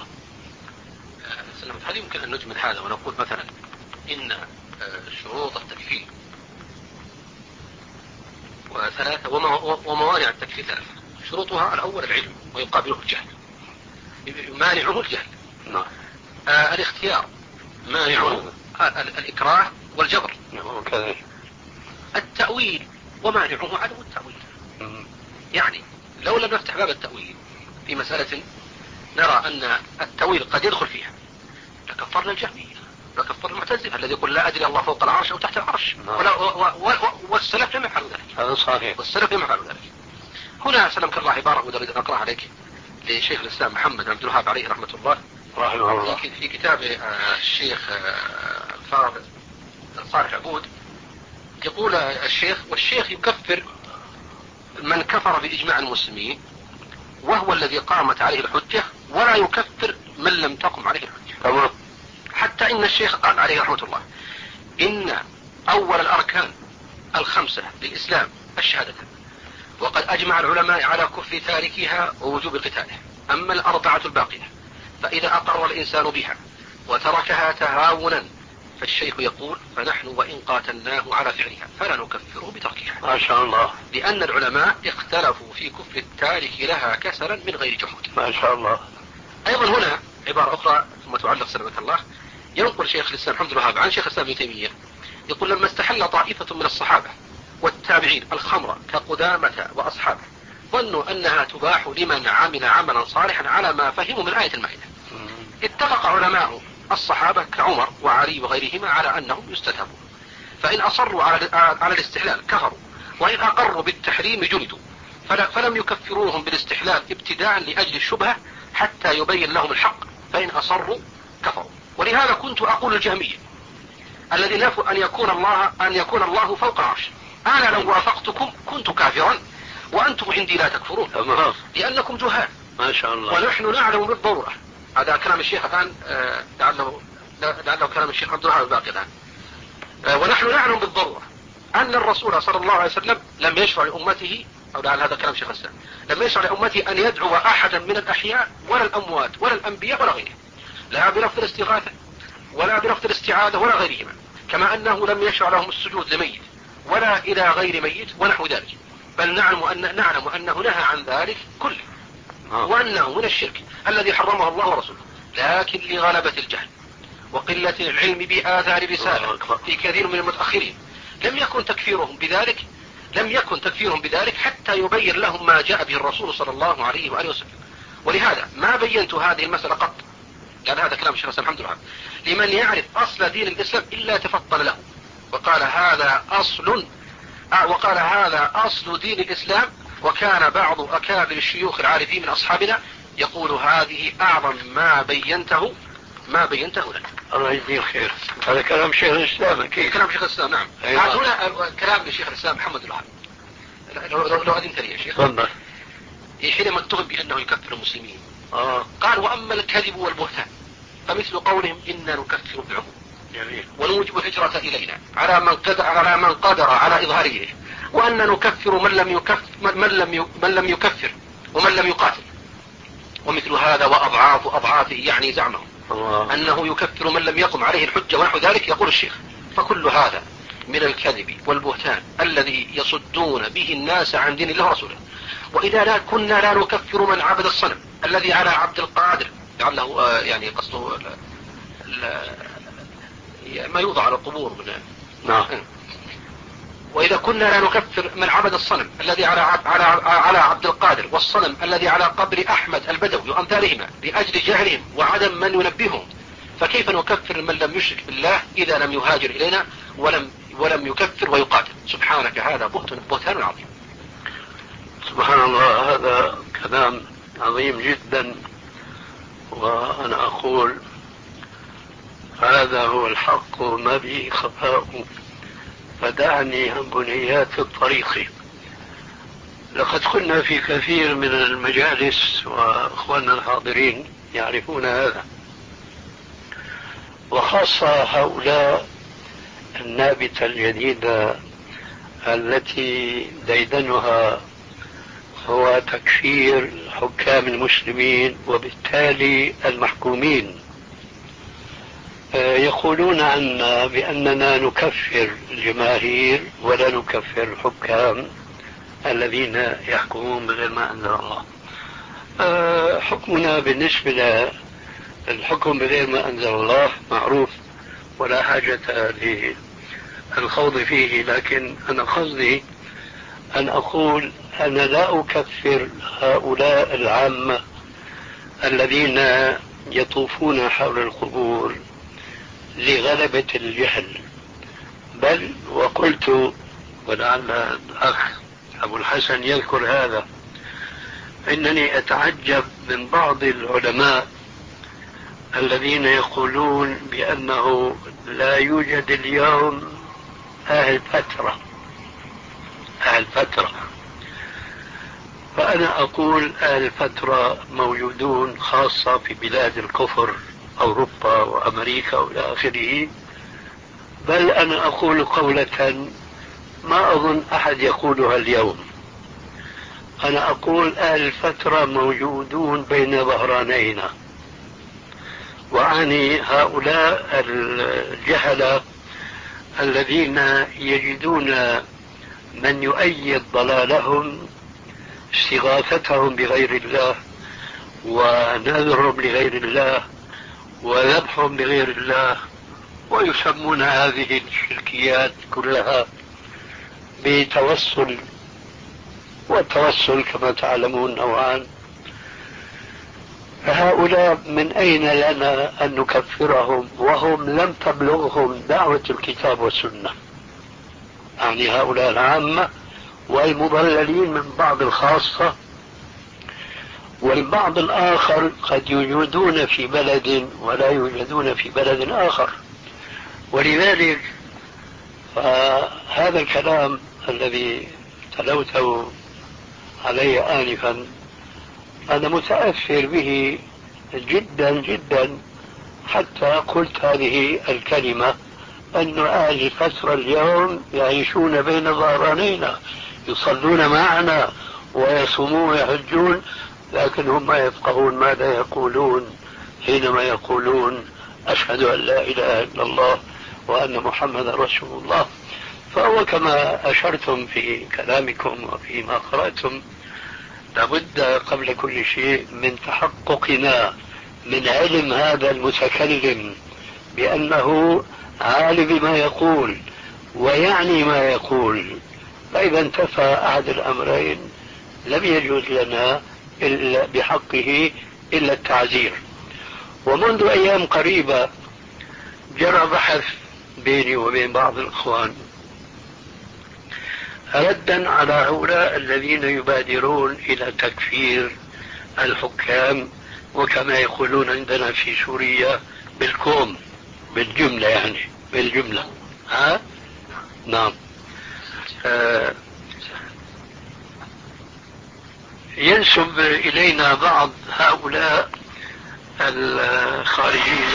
E: هل يمكن أن نجمل هذا ونقول مثلا إن شروط التكفير وثلاثة وموانع التكفير ثلاثة؟ شروطها: الأول العلم ويقابله الجهل، مانعه الجهل.
G: نعم.
E: آه الاختيار مانعه الإكراه والجبر.
G: نعم كذلك.
E: التأويل ومانعه عدم التأويل. م- يعني لو لم نفتح باب التأويل في مسألة نرى أن التأويل قد يدخل فيها لكفرنا الجهمية، لكفر المعتزلة الذي يقول لا أدري الله فوق العرش أو تحت العرش. ولا و و و والسلف لم يفعلوا ذلك.
G: هذا صحيح.
E: والسلف لم يفعلوا ذلك. هنا سلمك الله عبارة ودريد أن أقرأ عليك لشيخ الإسلام محمد عبد الوهاب عليه رحمة الله
G: رحمه الله
E: في كتاب الشيخ فاضل صالح عبود. يقول الشيخ: والشيخ يكفر من كفر بإجماع المسلمين وهو الذي قامت عليه الحجة، ولا يكفر من لم تقم عليه الحجة.
G: تمام.
E: حتى إن الشيخ قال عليه رحمة الله: إن أول الأركان الخمسة للإسلام الشهادة، وقد أجمع العلماء على كفر تاركها ووجوب قتاله. أما الأربعة الباقية فإذا أقر الإنسان بها وتركها تهاونا فالشيخ يقول: فنحن وإن قاتلناه على فعلها فلا نكفره بتركها.
G: ما شاء الله.
E: لأن العلماء اختلفوا في كفر التارك لها كسلا من غير جحود.
G: ما شاء الله.
E: أيضا هنا عبارة أخرى ثم تعلق سلامة الله. ينقل شيخ الإسلام محمد الوهاب عن شيخ الإسلام ابن تيمية يقول: لما استحل طائفة من الصحابة والتابعين الخمر كقدامة وأصحابه ظنوا أنها تباح لمن عمل عملا صالحا على ما فهموا من آية المائدة، اتفق علماء الصحابة كعمر وعلي وغيرهما على أنهم يستتابون، فإن أصروا على الاستحلال كفروا، وإن أقروا بالتحريم جلدوا، فلم يكفروهم بالاستحلال ابتداء لأجل الشبهة حتى يبين لهم الحق، فإن أصروا كفروا. ولهذا كنت أقول الجهمية الذي نفوا أن يكون الله أن يكون الله فوق العرش: أنا لو وافقتكم كنت كافرا وأنتم عندي لا تكفرون لأنكم جهال.
G: ما شاء الله.
E: ونحن نعلم بالضرورة، هذا كلام الشيخ الآن لعله لعله كلام الشيخ عبد الوهاب الباقي الآن. ونحن نعلم بالضرورة أن الرسول صلى الله عليه وسلم لم يشرع لأمته، أو لعل هذا كلام الشيخ الإسلام، لم يشرع لأمته أن يدعو أحدا من الأحياء ولا الأموات ولا الأنبياء ولا غيرهم، لا بلفظ الاستغاثة ولا بلفظ الاستعاذة ولا غيرهما، كما أنه لم يشرع لهم السجود لميت ولا إلى غير ميت ونحو ذلك، بل نعلم أن نعلم أنه نهى عن ذلك كله، وأنه من الشرك الذي حرمه الله ورسوله، لكن لغلبة الجهل وقلة العلم بآثار الرسالة في كثير من المتأخرين لم يكن تكفيرهم بذلك لم يكن تكفيرهم بذلك حتى يبين لهم ما جاء به الرسول صلى الله عليه وآله وسلم. ولهذا ما بينت هذه المسألة قط، لأن هذا كلام الشيخ الحمد لله، لمن يعرف أصل دين الإسلام إلا تفطن له وقال هذا أصل وقال هذا أصل دين الإسلام. وكان بعض أكابر الشيوخ العارفين من أصحابنا يقول هذه أعظم ما بينته ما بينته لنا.
G: الله يجزيه خير. هذا كلام شيخ الإسلام أكيد.
E: كلام شيخ الإسلام نعم.
G: أيوة.
E: هنا كلام لشيخ الإسلام محمد الوهاب. لو, لو, لو أذنت لي يا شيخ.
G: تفضل.
E: حينما اتهم بأنه يكفر المسلمين
G: آه.
E: قال وأما الكذب والبهتان فمثل قولهم إنا نكفر بعموم
G: جميل.
E: ونوجب الهجرة إلينا على من قدر على من قدر على إظهاره، وأن نكفر من لم يكفر من لم من لم يكفر ومن لم يقاتل. ومثل هذا وأضعاف أضعافه يعني زعمه
G: الله.
E: أنه يكفر من لم يقم عليه الحجة ونحو ذلك. يقول الشيخ فكل هذا من الكذب والبهتان الذي يصدون به الناس عن دين الله ورسوله. وإذا لا كنا لا نكفر من عبد الصنم الذي على عبد القادر لعله آه يعني قصده ما يوضع على القبور من
G: نعم.
E: وإذا كنا لا نكفر من عبد الصنم الذي على على على عبد القادر والصنم الذي على قبر أحمد البدوي وأمثالهما لأجل جهلهم وعدم من ينبههم، فكيف نكفر من لم يشرك بالله إذا لم يهاجر إلينا ولم ولم يكفر ويقاتل؟ سبحانك هذا بهتان عظيم.
G: سبحان الله. هذا كلام عظيم جدا، وأنا أقول هذا هو الحق ما به خفاء، فدعني عن بنيات الطريق. لقد كنا في كثير من المجالس وأخواننا الحاضرين يعرفون هذا، وخاصة هؤلاء النابتة الجديدة التي ديدنها هو تكفير حكام المسلمين وبالتالي المحكومين. يقولون عنا بأننا نكفر الجماهير ولا نكفر الحكام الذين يحكمون بغير ما أنزل الله. حكمنا بالنسبة للحكم بغير ما أنزل الله معروف ولا حاجة للخوض فيه، لكن أنا قصدي أن أقول أنا لا أكفر هؤلاء العامة الذين يطوفون حول القبور لغلبة الجهل، بل وقلت ولعل الأخ أبو الحسن يذكر هذا، إنني أتعجب من بعض العلماء الذين يقولون بأنه لا يوجد اليوم أهل فترة أهل فترة فأنا أقول أهل فترة موجودون خاصة في بلاد الكفر أوروبا وأمريكا وإلى آخره. بل أنا أقول قولة ما أظن أحد يقولها اليوم، أنا أقول أهل الفترة موجودون بين ظهرانينا، وأعني هؤلاء الجهلة الذين يجدون من يؤيد ضلالهم استغاثتهم بغير الله ونذرهم لغير الله وذبحهم بغير الله، ويسمون هذه الشركيات كلها بتوسل، والتوسل كما تعلمون نوعان. فهؤلاء من أين لنا أن نكفرهم وهم لم تبلغهم دعوة الكتاب والسنة؟ يعني هؤلاء العامة والمضللين من بعض الخاصة، والبعض الآخر قد يوجدون في بلد ولا يوجدون في بلد آخر. ولذلك فهذا الكلام الذي تلوته علي آنفا أنا متأثر به جدا جدا، حتى قلت هذه الكلمة أن أهل الفترة اليوم يعيشون بين ظهرانينا، يصلون معنا ويصومون ويحجون، لكن هم ما يفقهون ماذا يقولون حينما يقولون أشهد أن لا إله إلا الله وأن محمد رسول الله. فهو كما أشرتم في كلامكم وفيما قرأتم لابد قبل كل شيء من تحققنا من علم هذا المتكلم بأنه عالم بما يقول ويعني ما يقول. فإذا انتفى أحد الأمرين لم يجوز لنا إلا بحقه إلا التعزير. ومنذ أيام قريبة جرى بحث بيني وبين بعض الإخوان ردا على هؤلاء الذين يبادرون إلى تكفير الحكام، وكما يقولون عندنا في سوريا بالكوم، بالجملة يعني بالجملة. ها؟ نعم. آه ينسب إلينا بعض هؤلاء الخارجين.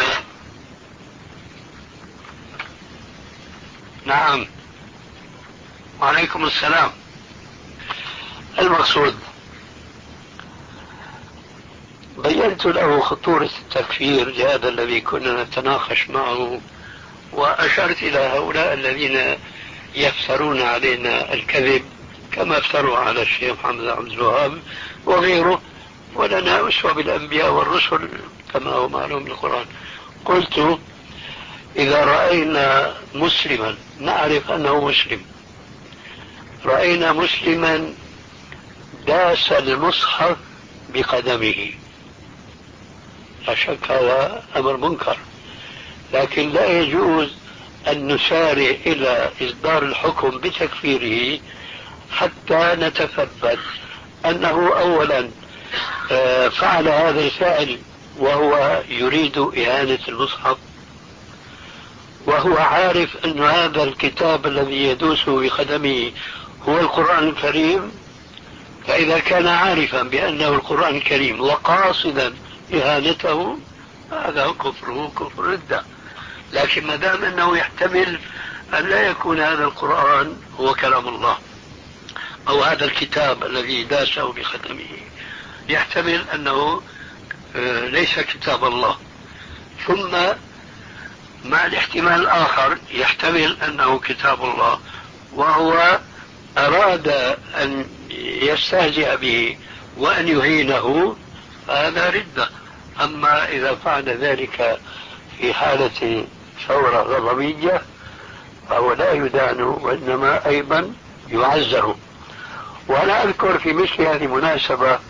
G: نعم، وعليكم السلام. المقصود بينت له خطورة التكفير هذا الذي كنا نتناقش معه، وأشرت إلى هؤلاء الذين يفترون علينا الكذب كما افتروا على الشيخ محمد عبد الوهاب وغيره، ولنا أسوة بالأنبياء والرسل كما هو معلوم بالقرآن. قلت إذا رأينا مسلما نعرف أنه مسلم، رأينا مسلما داس المصحف بقدمه، لا شك هذا أمر منكر، لكن لا يجوز أن نسارع إلى إصدار الحكم بتكفيره حتى نتثبت أنه أولا فعل هذا الفعل وهو يريد إهانة المصحف، وهو عارف أن هذا الكتاب الذي يدوس بقدمه هو القرآن الكريم. فإذا كان عارفا بأنه القرآن الكريم وقاصدا إهانته هذا كفره كفر ردة. لكن ما دام أنه يحتمل أن لا يكون هذا القرآن هو كلام الله، أو هذا الكتاب الذي داسه بقدمه يحتمل أنه ليس كتاب الله، ثم مع الاحتمال الآخر يحتمل أنه كتاب الله وهو أراد أن يستهزئ به وأن يهينه، فهذا ردة. أما إذا فعل ذلك في حالة ثورة غضبية فهو لا يدان وإنما أيضا يعزر. وأنا أذكر في مثل هذه المناسبة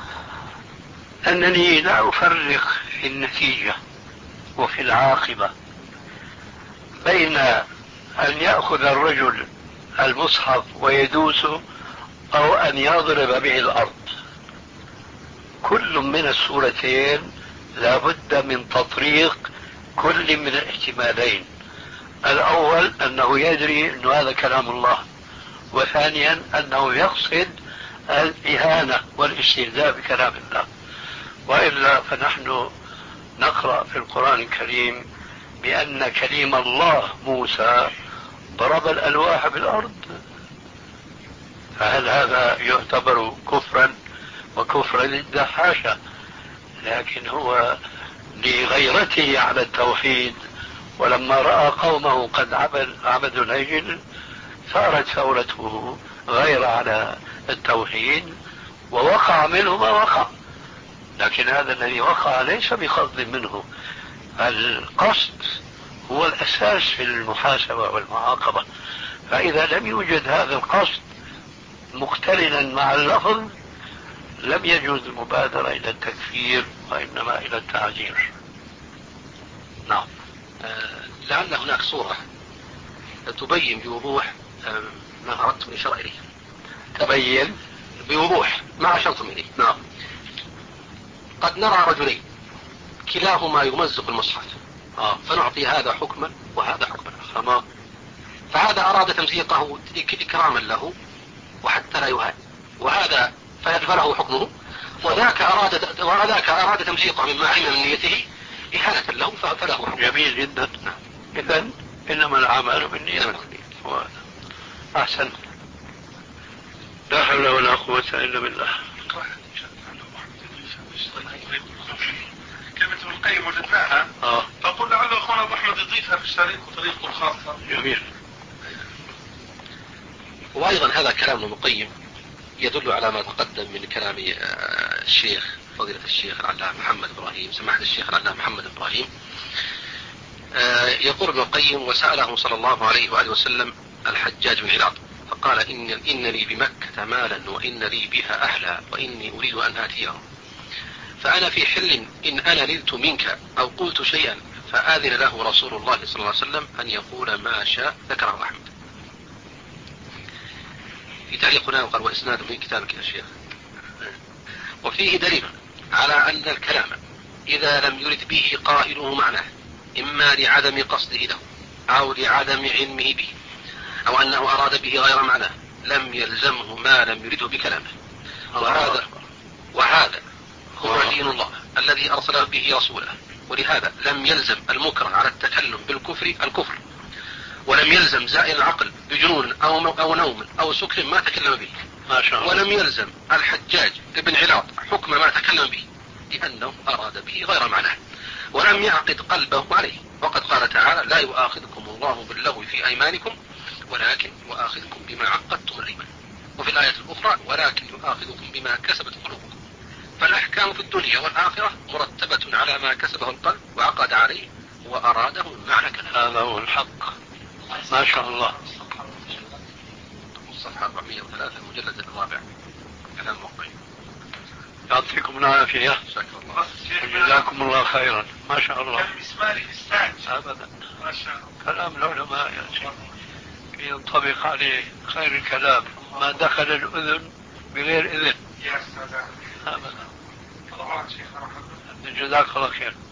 G: أنني لا أفرق في النتيجة وفي العاقبة بين أن يأخذ الرجل المصحف ويدوسه أو أن يضرب به الأرض. كل من الصورتين لا بد من تطريق كل من الاحتمالين. الأول أنه يدري أن هذا كلام الله، وثانيا أنه يقصد الإهانة والاستهزاء بكلام الله. وإلا فنحن نقرأ في القرآن الكريم بأن كليم الله موسى ضرب الألواح بالأرض، فهل هذا يعتبر كفرا وكفرا ضد؟ حاشا. لكن هو لغيرته على التوحيد، ولما رأى قومه قد عبدوا العجل صارت ثورته غير على التوحيد ووقع منه ما وقع. لكن هذا الذي وقع ليس بقصد منه، القصد هو الأساس في المحاسبة والمعاقبة. فإذا لم يوجد هذا القصد مقترنا مع اللفظ لم يجوز المبادرة إلى التكفير وإنما إلى التعزير.
E: نعم. آه لعل هناك صورة تبين بوضوح آه ما أردت الإشارة إليه.
G: تبين
E: بوضوح ما أشرتم إليه.
G: نعم.
E: قد نرى رجلين كلاهما يمزق المصحف،
G: آه.
E: فنعطي هذا حكما وهذا حكما
G: تمام.
E: فهذا أراد تمزيقه إكراما له وحتى لا يهان، وهذا فله حكمه، وذاك أراد وذاك أراد تمزيقه مما علم من نيته إهانة له فله حكمه.
G: جميل جدا. إذن إنما الأعمال بالنيات. أحسن. لا حول ولا قوة إلا بالله.
C: كلمة ابن القيم وجدناها،
G: آه.
C: فقل لعل أخونا أبو أحمد يضيفها في الشريط وطريقته الخاصة.
G: جميل.
E: وأيضا هذا كلام ابن القيم يدل على ما تقدم من كلام الشيخ فضيلة الشيخ العلامة محمد إبراهيم، سماحة الشيخ العلامة محمد إبراهيم. يقول ابن القيم: وسأله صلى الله عليه وآله وسلم الحجاج بن علاط فقال: إن, إن لي بمكة مالا وإن لي بها أهلا وإني أريد أن آتيهم، فأنا في حل إن أنا نلت منك أو قلت شيئا فآذن له رسول الله صلى الله عليه وسلم أن يقول ما شاء ذكره أحمد. في تعليقنا وقال وإسناد من كتابك يا شيخ. وفيه دليل على أن الكلام إذا لم يرد به قائله معناه إما لعدم قصده له أو لعدم علمه به أو أنه أراد به غير معناه لم يلزمه ما لم يرده بكلامه. وهذا وهذا هو دين الله الذي أرسل به رسوله. ولهذا لم يلزم المكره على التكلم بالكفر الكفر، ولم يلزم زائل العقل بجنون أو, أو نوم أو سكر ما تكلم به،
D: ما شاء الله.
E: ولم يلزم الحجاج ابن علاط حكم ما تكلم به لأنه أراد به غير معناه، ولم يعقد قلبه عليه. وقد قال تعالى لا يؤاخذكم الله باللغو في أيمانكم ولكن يؤاخذكم بما عقدتم الأيمان. وفي الآية الأخرى ولكن يؤاخذكم بما كسبت قلوبكم. فالأحكام في الدنيا والآخرة مرتبة على ما كسبه القلب وعقد عليه وأراده معنى كلام.
D: هذا هو الحق. ما شاء الله.
E: الصفحة أربعمائة وثلاثة المجلد الرابع كلام موقعي.
D: يعطيكم العافية
E: الله.
D: وجزاكم الله خيرا. ما شاء الله.
C: أبدا
D: ما شاء الله. كلام العلماء يا شيخ ينطبق عليه خير الكلام ما دخل الأذن بغير إذن.
C: يا سلام.
D: أبدا.
C: الله شيخ.
D: جزاك الله خير.